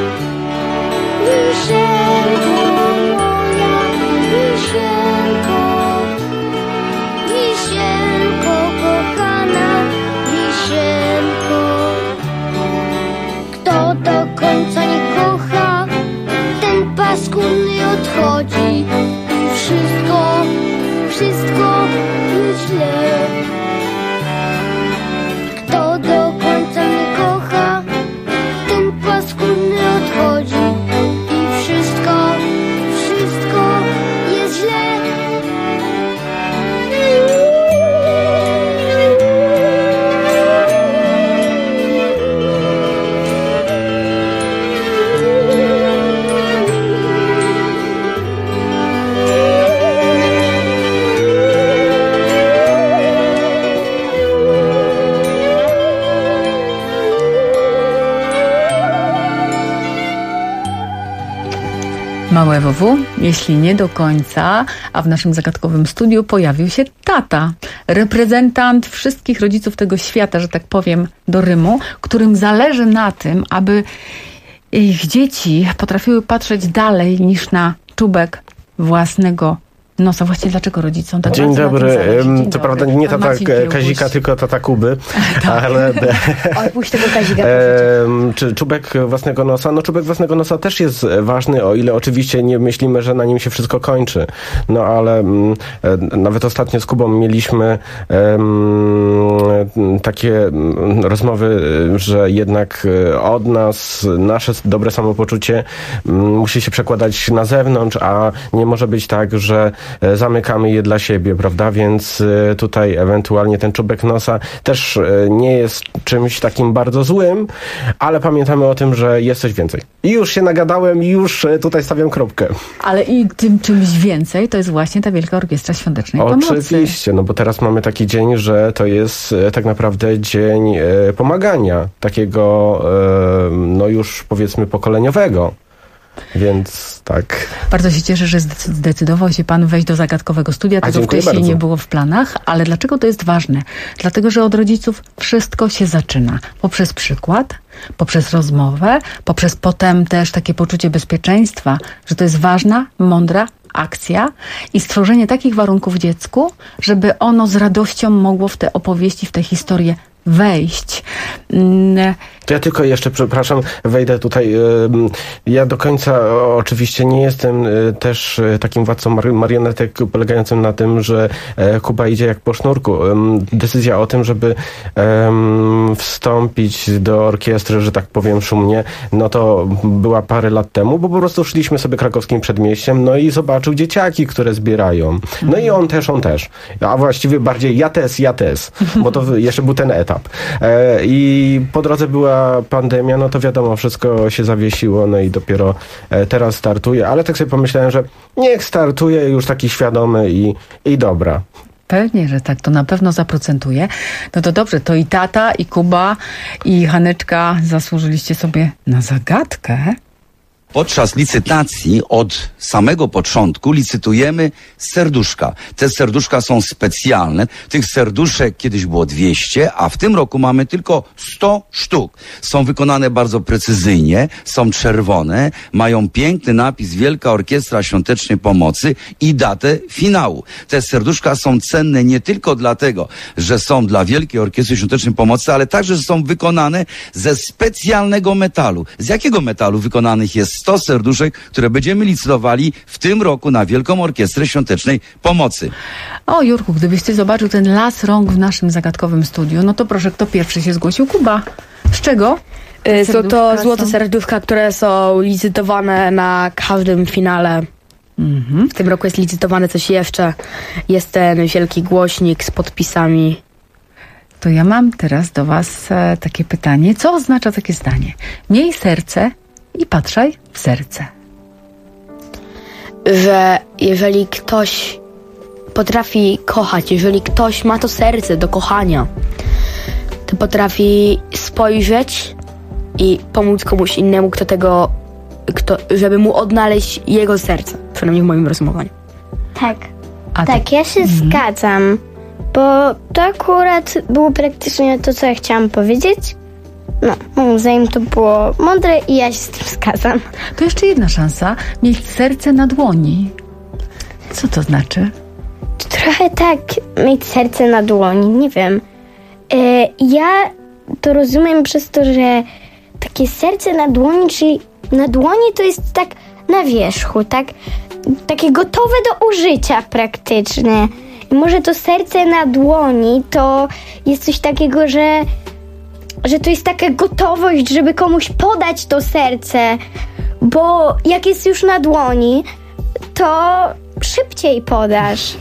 wisienko moja, wisienko, wisienko kochana, wisienko. Kto do końca nie kocha, ten paskudny odchodzi i wszystko jest źle. Kto do końca nie kocha, ten paskudny odchodzi i wszystko jest źle. Małe WW, jeśli nie do końca, a w naszym zagadkowym studiu pojawił się tata, reprezentant wszystkich rodziców tego świata, że tak powiem, do Rymu, którym zależy na tym, aby ich dzieci potrafiły patrzeć dalej niż na czubek własnego nosa. Właściwie dlaczego rodzicom tak Dzień dobry. Dzień to dobry. prawda nie tata Kazika, tylko tata Kuby. Ale Oj, puść tego Kazika. czy czubek własnego nosa? No czubek własnego nosa też jest ważny, o ile oczywiście nie myślimy, że na nim się wszystko kończy. No ale nawet ostatnio z Kubą mieliśmy takie rozmowy, że jednak od nas nasze dobre samopoczucie musi się przekładać na zewnątrz, a nie może być tak, że zamykamy je dla siebie, prawda? Więc tutaj ewentualnie ten czubek nosa też nie jest czymś takim bardzo złym, ale pamiętamy o tym, że jest coś więcej. I już się nagadałem i już tutaj stawiam kropkę. Ale i tym czymś więcej to jest właśnie ta Wielka Orkiestra Świątecznej Pomocy. Oczywiście, no bo teraz mamy taki dzień, że to jest tak naprawdę dzień pomagania, takiego no już powiedzmy pokoleniowego. Więc tak. Bardzo się cieszę, że zdecydował się pan wejść do zagadkowego studia. Tego wcześniej nie było w planach. Ale dlaczego to jest ważne? Dlatego, że od rodziców wszystko się zaczyna. Poprzez przykład, poprzez rozmowę, poprzez potem też takie poczucie bezpieczeństwa, że to jest ważna, mądra akcja i stworzenie takich warunków dziecku, żeby ono z radością mogło w te opowieści, w te historie wejść. To ja tylko jeszcze, przepraszam, wejdę tutaj. Ja do końca oczywiście nie jestem też takim władcą marionetek polegającym na tym, że Kuba idzie jak po sznurku. Decyzja o tym, żeby wstąpić do orkiestry, że tak powiem szumnie, no to była parę lat temu, bo po prostu szliśmy sobie krakowskim przedmieściem, no i zobaczył dzieciaki, które zbierają. No i on też. A właściwie bardziej ja też, bo to jeszcze był ten etap. I po drodze była pandemia, no to wiadomo, wszystko się zawiesiło, no i dopiero teraz startuje, ale tak sobie pomyślałem, że niech startuje już taki świadomy i dobra. Pewnie, że tak, to na pewno zaprocentuje. No to dobrze, to i tata, i Kuba, i Haneczka zasłużyliście sobie na zagadkę. Podczas licytacji od samego początku licytujemy serduszka. Te serduszka są specjalne. Tych serduszek kiedyś było 200, a w tym roku mamy tylko 100 sztuk. Są wykonane bardzo precyzyjnie, są czerwone, mają piękny napis Wielka Orkiestra Świątecznej Pomocy i datę finału. Te serduszka są cenne nie tylko dlatego, że są dla Wielkiej Orkiestry Świątecznej Pomocy, ale także, że są wykonane ze specjalnego metalu. Z jakiego metalu wykonanych jest 100 serduszek, które będziemy licytowali w tym roku na Wielką Orkiestrę Świątecznej Pomocy. O Jurku, gdybyś ty zobaczył ten las rąk w naszym zagadkowym studiu, no to proszę, kto pierwszy się zgłosił? Kuba. Z czego? To złote serduszka, które są licytowane na każdym finale. W tym roku jest licytowane coś jeszcze. Jest ten wielki głośnik z podpisami. To ja mam teraz do was takie pytanie. Co oznacza takie zdanie? Miej serce i patrzaj w serce. Że jeżeli ktoś potrafi kochać, jeżeli ktoś ma to serce do kochania, to potrafi spojrzeć i pomóc komuś innemu, żeby mu odnaleźć jego serce. Przynajmniej w moim rozumowaniu. Tak. Tak, ja się zgadzam, bo to akurat było praktycznie to, co ja chciałam powiedzieć. No, moim zdaniem to było mądre i ja się z tym zgadzam. To jeszcze jedna szansa. Mieć serce na dłoni. Co to znaczy? Trochę tak, mieć serce na dłoni, nie wiem. Ja to rozumiem przez to, że takie serce na dłoni, czyli na dłoni to jest tak na wierzchu, tak? Takie gotowe do użycia praktycznie. I może to serce na dłoni to jest coś takiego, że to jest taka gotowość, żeby komuś podać to serce, bo jak jest już na dłoni, to szybciej podasz.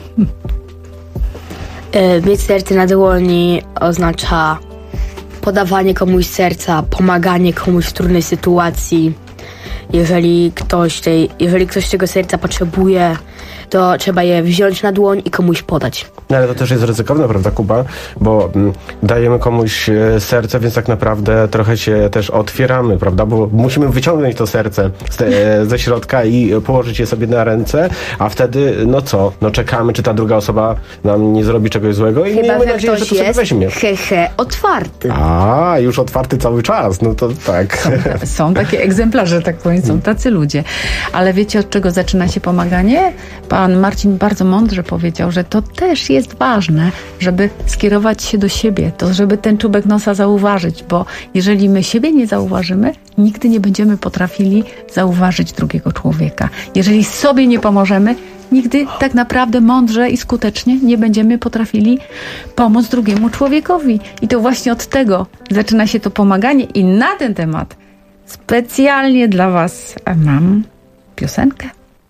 Mieć serce na dłoni oznacza podawanie komuś serca, pomaganie komuś w trudnej sytuacji. Jeżeli ktoś tego serca potrzebuje, to trzeba je wziąć na dłoń i komuś podać. No ale to też jest ryzykowne, prawda, Kuba? Bo dajemy komuś serce, więc tak naprawdę trochę się też otwieramy, prawda? Bo musimy wyciągnąć to serce ze środka i położyć je sobie na ręce, a wtedy, no co? No czekamy, czy ta druga osoba nam nie zrobi czegoś złego i chyba, miejmy nadzieję, że to sobie weźmie. Otwarty. A, już otwarty cały czas, no to tak. Są takie egzemplarze, tak powiem, są tacy ludzie. Ale wiecie, od czego zaczyna się pomaganie? Pan Marcin bardzo mądrze powiedział, że to też jest ważne, żeby skierować się do siebie, to żeby ten czubek nosa zauważyć, bo jeżeli my siebie nie zauważymy, nigdy nie będziemy potrafili zauważyć drugiego człowieka. Jeżeli sobie nie pomożemy, nigdy tak naprawdę mądrze i skutecznie nie będziemy potrafili pomóc drugiemu człowiekowi. I to właśnie od tego zaczyna się to pomaganie i na ten temat specjalnie dla was mam piosenkę.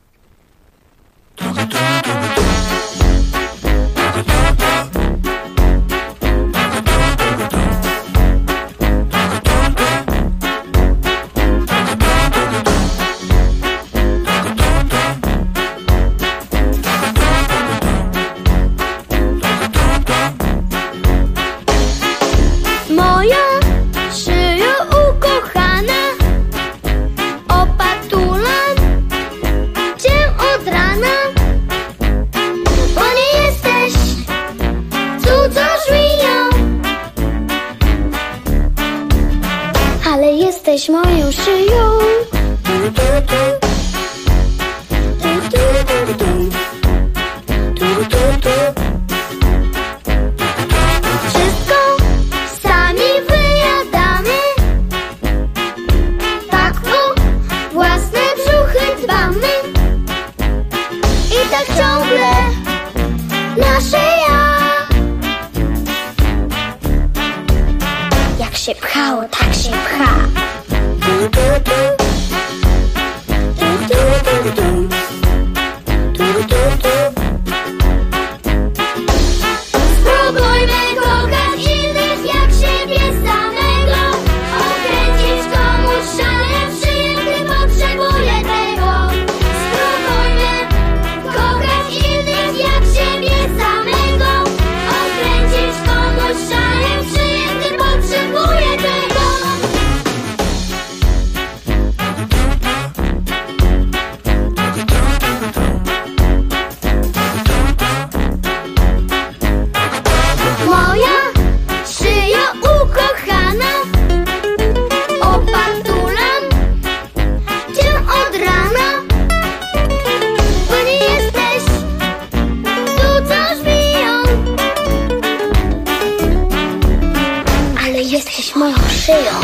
Jesteś moją szyją. Wszystko sami wyjadamy, tak o własne brzuchy dbamy. I tak ciągle nasze ja. Jak się pchało, tak się pcha. Spróbujmy kochać innych jak siebie samego. Okręcić komuś szale przyjemny potrzebuje tego. Spróbujmy kochać innych jak siebie samego. jesteś moją szyją.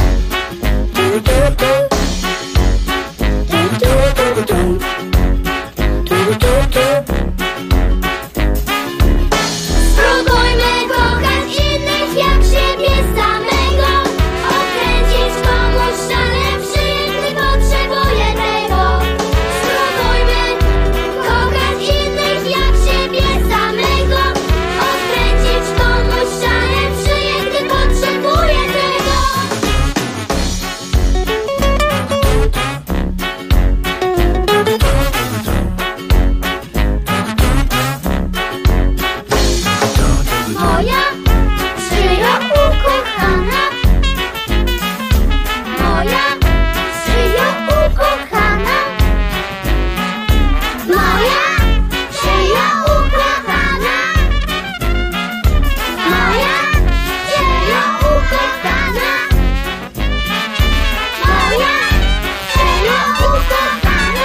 Spróbujmy kochać innych jak siebie samego. Odkręcić komuś szale przyjem, gdy potrzebuje tego. Spróbujmy kochać innych jak siebie samego. Odkręcić komuś szale przyjem, gdy potrzebuje tego. Moja szyja ukochana. Moja szyja ukochana. Moja szyja ukochana. Moja szyja ukochana. Moja szyja ukochana.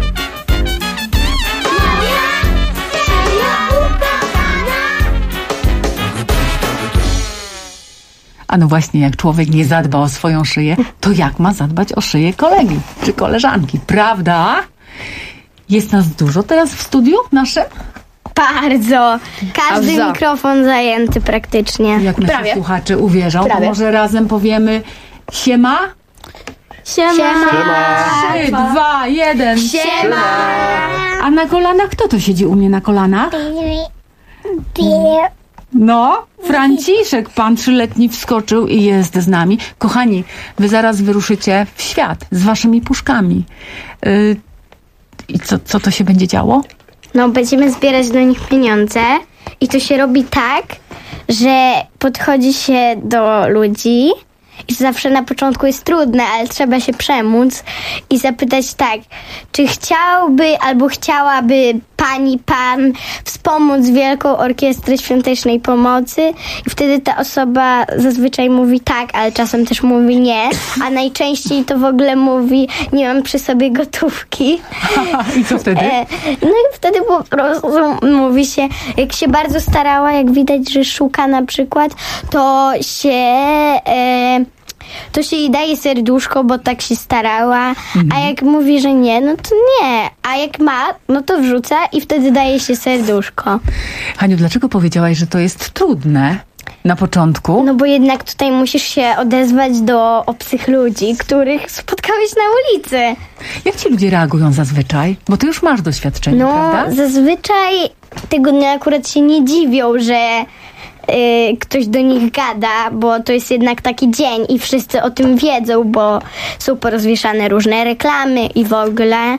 Moja szyja ukochana. A no właśnie, jak człowiek nie zadba o swoją szyję, to jak ma zadbać o szyję kolegi czy koleżanki, prawda? Jest nas dużo teraz w studiu naszym? Bardzo. Każdy A za- mikrofon zajęty praktycznie. Jak nasi słuchacze uwierzą, to może razem powiemy siema? Siema. 3, 2, 1. Siema. A na kolanach kto to siedzi u mnie na kolanach? No, Franciszek, pan 3-letni wskoczył i jest z nami. Kochani, wy zaraz wyruszycie w świat z waszymi puszkami. I co to się będzie działo? No, będziemy zbierać do nich pieniądze i to się robi tak, że podchodzi się do ludzi i to zawsze na początku jest trudne, ale trzeba się przemóc i zapytać tak, czy chciałby albo chciałaby pani, pan wspomóc Wielką Orkiestrę Świątecznej Pomocy i wtedy ta osoba zazwyczaj mówi tak, ale czasem też mówi nie, a najczęściej to w ogóle mówi nie mam przy sobie gotówki. I co wtedy? No i wtedy po prostu mówi się, jak się bardzo starała, jak widać, że szuka na przykład, to się jej daje serduszko, bo tak się starała, a jak mówi, że nie, no to nie, a jak ma, no to wrzuca i wtedy daje się serduszko. Haniu, dlaczego powiedziałaś, że to jest trudne na początku? No bo jednak tutaj musisz się odezwać do obcych ludzi, których spotkałeś na ulicy. Jak ci ludzie reagują zazwyczaj? Bo ty już masz doświadczenie, No, prawda? zazwyczaj tego dnia akurat się nie dziwią, że ktoś do nich gada, bo to jest jednak taki dzień i wszyscy o tym wiedzą, bo są porozwieszane różne reklamy i w ogóle.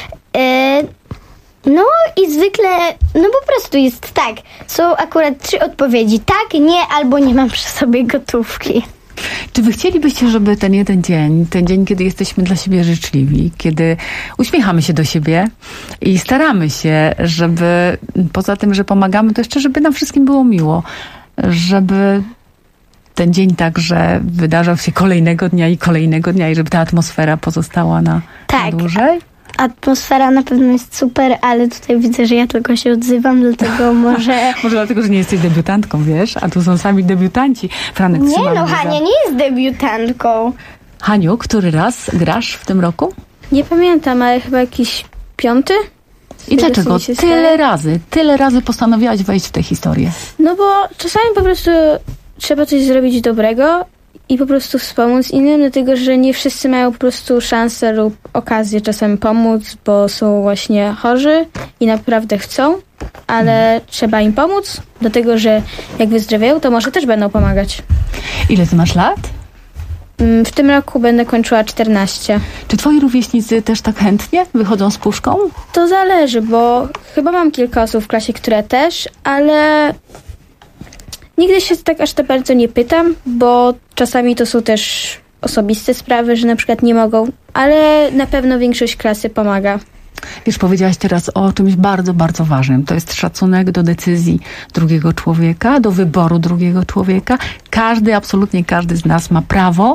No i zwykle, no po prostu jest tak. Są akurat 3 odpowiedzi. Tak, nie, albo nie mam przy sobie gotówki. Czy wy chcielibyście, żeby ten jeden dzień, ten dzień, kiedy jesteśmy dla siebie życzliwi, kiedy uśmiechamy się do siebie i staramy się, żeby poza tym, że pomagamy, to jeszcze, żeby nam wszystkim było miło, żeby ten dzień także wydarzał się kolejnego dnia i żeby ta atmosfera pozostała na dłużej? Atmosfera na pewno jest super, ale tutaj widzę, że ja tylko się odzywam, dlatego może... Może dlatego, że nie jesteś debiutantką, wiesz? A tu są sami debiutanci. Franek, nie, no Hania nie jest debiutantką. Haniu, który raz grasz w tym roku? Nie pamiętam, ale chyba jakiś 5. I dlaczego tyle razy postanowiłaś wejść w tę historię? No bo czasami po prostu trzeba coś zrobić dobrego i po prostu wspomóc innym, dlatego że nie wszyscy mają po prostu szansę lub okazję czasem pomóc, bo są właśnie chorzy i naprawdę chcą, ale trzeba im pomóc, dlatego że jak wyzdrowieją, to może też będą pomagać. Ile ty masz lat? W tym roku będę kończyła 14. Czy twoi rówieśnicy też tak chętnie wychodzą z puszką? To zależy, bo chyba mam kilka osób w klasie, które też, ale nigdy się tak aż tak bardzo nie pytam, bo czasami to są też osobiste sprawy, że na przykład nie mogą, ale na pewno większość klasy pomaga. Wiesz, powiedziałaś teraz o czymś bardzo, bardzo ważnym. To jest szacunek do decyzji drugiego człowieka, do wyboru drugiego człowieka. Każdy, absolutnie każdy z nas ma prawo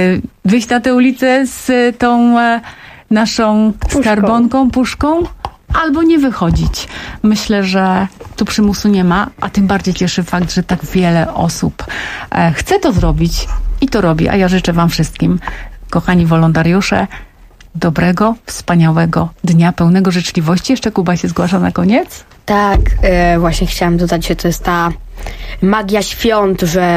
wyjść na tę ulicę z tą naszą skarbonką, puszką albo nie wychodzić. Myślę, że tu przymusu nie ma, a tym bardziej cieszy fakt, że tak wiele osób chce to zrobić i to robi, a ja życzę wam wszystkim, kochani wolontariusze, dobrego, wspaniałego dnia, pełnego życzliwości. Jeszcze Kuba się zgłasza na koniec? Tak, właśnie chciałam dodać, że to jest ta magia świąt,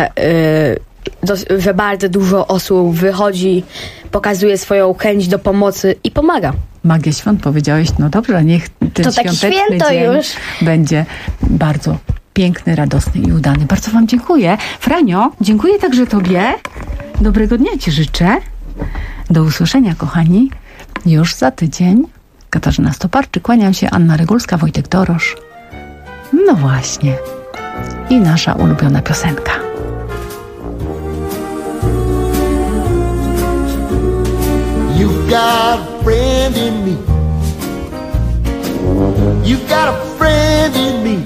że bardzo dużo osób wychodzi, pokazuje swoją chęć do pomocy i pomaga. Magia świąt powiedziałeś, no dobrze, niech ten świąteczny dzień już będzie bardzo piękny, radosny i udany. Bardzo wam dziękuję. Franio, dziękuję także tobie. Dobrego dnia ci życzę. Do usłyszenia, kochani, już za tydzień. Katarzyna Stoparczyk, kłaniam się, Anna Regulska, Wojtek Dorosz. No właśnie. I nasza ulubiona piosenka. You got a friend in me. You got a friend in me.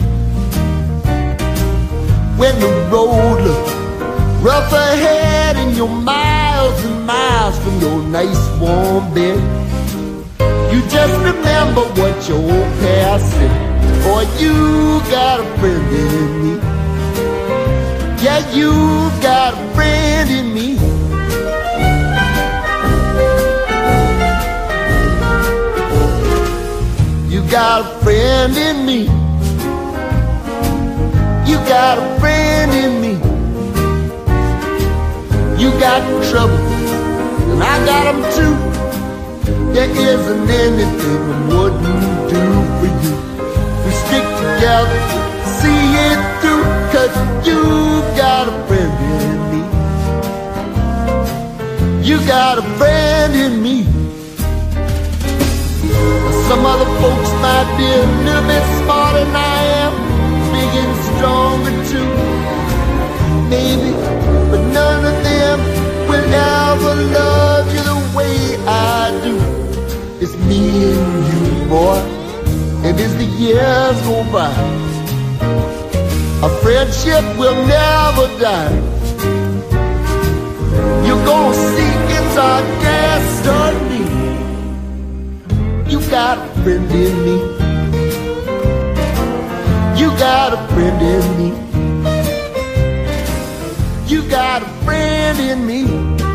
When the road looks rough ahead and you're miles and miles from your nice warm bed, you just remember what your old past said. Boy, you got a friend in me. Yeah, you got a friend in me. You got a friend in me. You got a friend in me. You got trouble, and I got them too. There isn't anything I wouldn't do for you. We stick together, see it through, 'cause you got a friend in me. You got a friend in me. Some other folks might be a little bit smarter than I am, big and stronger too, maybe, but none of them will ever love you the way I do. It's me and you, boy, and as the years go by, our friendship will never die. You're gonna see it's our destiny. You got a friend in me. You got a friend in me. You got a friend in me.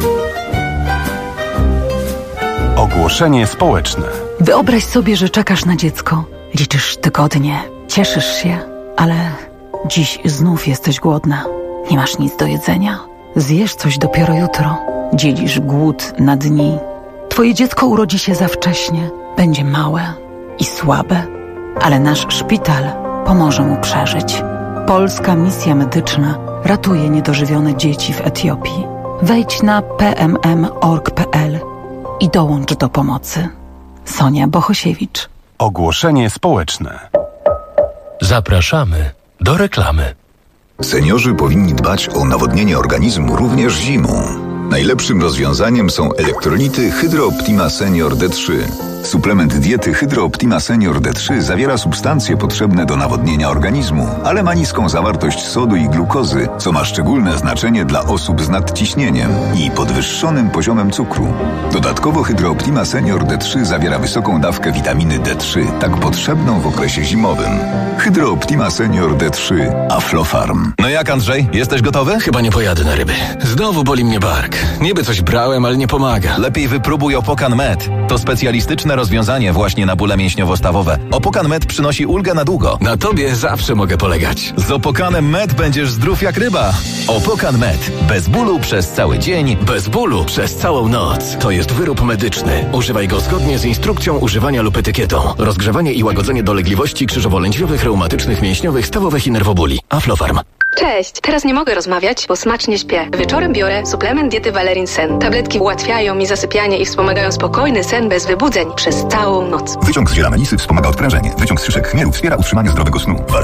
Ogłoszenie społeczne. Wyobraź sobie, że czekasz na dziecko. Liczysz tygodnie, cieszysz się, ale dziś znów jesteś głodna. Nie masz nic do jedzenia. Zjesz coś dopiero jutro. Dzielisz głód na dni. Twoje dziecko urodzi się za wcześnie. Będzie małe i słabe, ale nasz szpital pomoże mu przeżyć. Polska Misja Medyczna ratuje niedożywione dzieci w Etiopii. Wejdź na pmm.org.pl i dołącz do pomocy. Sonia Bohosiewicz. Ogłoszenie społeczne. Zapraszamy do reklamy. Seniorzy powinni dbać o nawodnienie organizmu również zimą. Najlepszym rozwiązaniem są elektrolity Hydro Optima Senior D3. Suplement diety Hydro Optima Senior D3 zawiera substancje potrzebne do nawodnienia organizmu, ale ma niską zawartość sodu i glukozy, co ma szczególne znaczenie dla osób z nadciśnieniem i podwyższonym poziomem cukru. Dodatkowo Hydro Optima Senior D3 zawiera wysoką dawkę witaminy D3, tak potrzebną w okresie zimowym. Hydro Optima Senior D3 Aflofarm. No jak, Andrzej? Jesteś gotowy? Chyba nie pojadę na ryby. Znowu boli mnie bark. Niby coś brałem, ale nie pomaga. Lepiej wypróbuj Opokan Med. To specjalistyczne rozwiązanie właśnie na bóle mięśniowo-stawowe. Opokan Med przynosi ulgę na długo. Na tobie zawsze mogę polegać. Z Opokanem Med będziesz zdrów jak ryba. Opokan Med. Bez bólu przez cały dzień. Bez bólu przez całą noc. To jest wyrób medyczny. Używaj go zgodnie z instrukcją używania lub etykietą. Rozgrzewanie i łagodzenie dolegliwości krzyżowo-lędźwiowych, reumatycznych, mięśniowych, stawowych i nerwobóli. Aflofarm. Cześć, teraz nie mogę rozmawiać, bo smacznie śpię. Wieczorem biorę suplement diety Valerin Sen. Tabletki ułatwiają mi zasypianie i wspomagają spokojny sen bez wybudzeń przez całą noc. Wyciąg z ziela melisy wspomaga odprężenie. Wyciąg z szyszek chmielu wspiera utrzymanie zdrowego snu.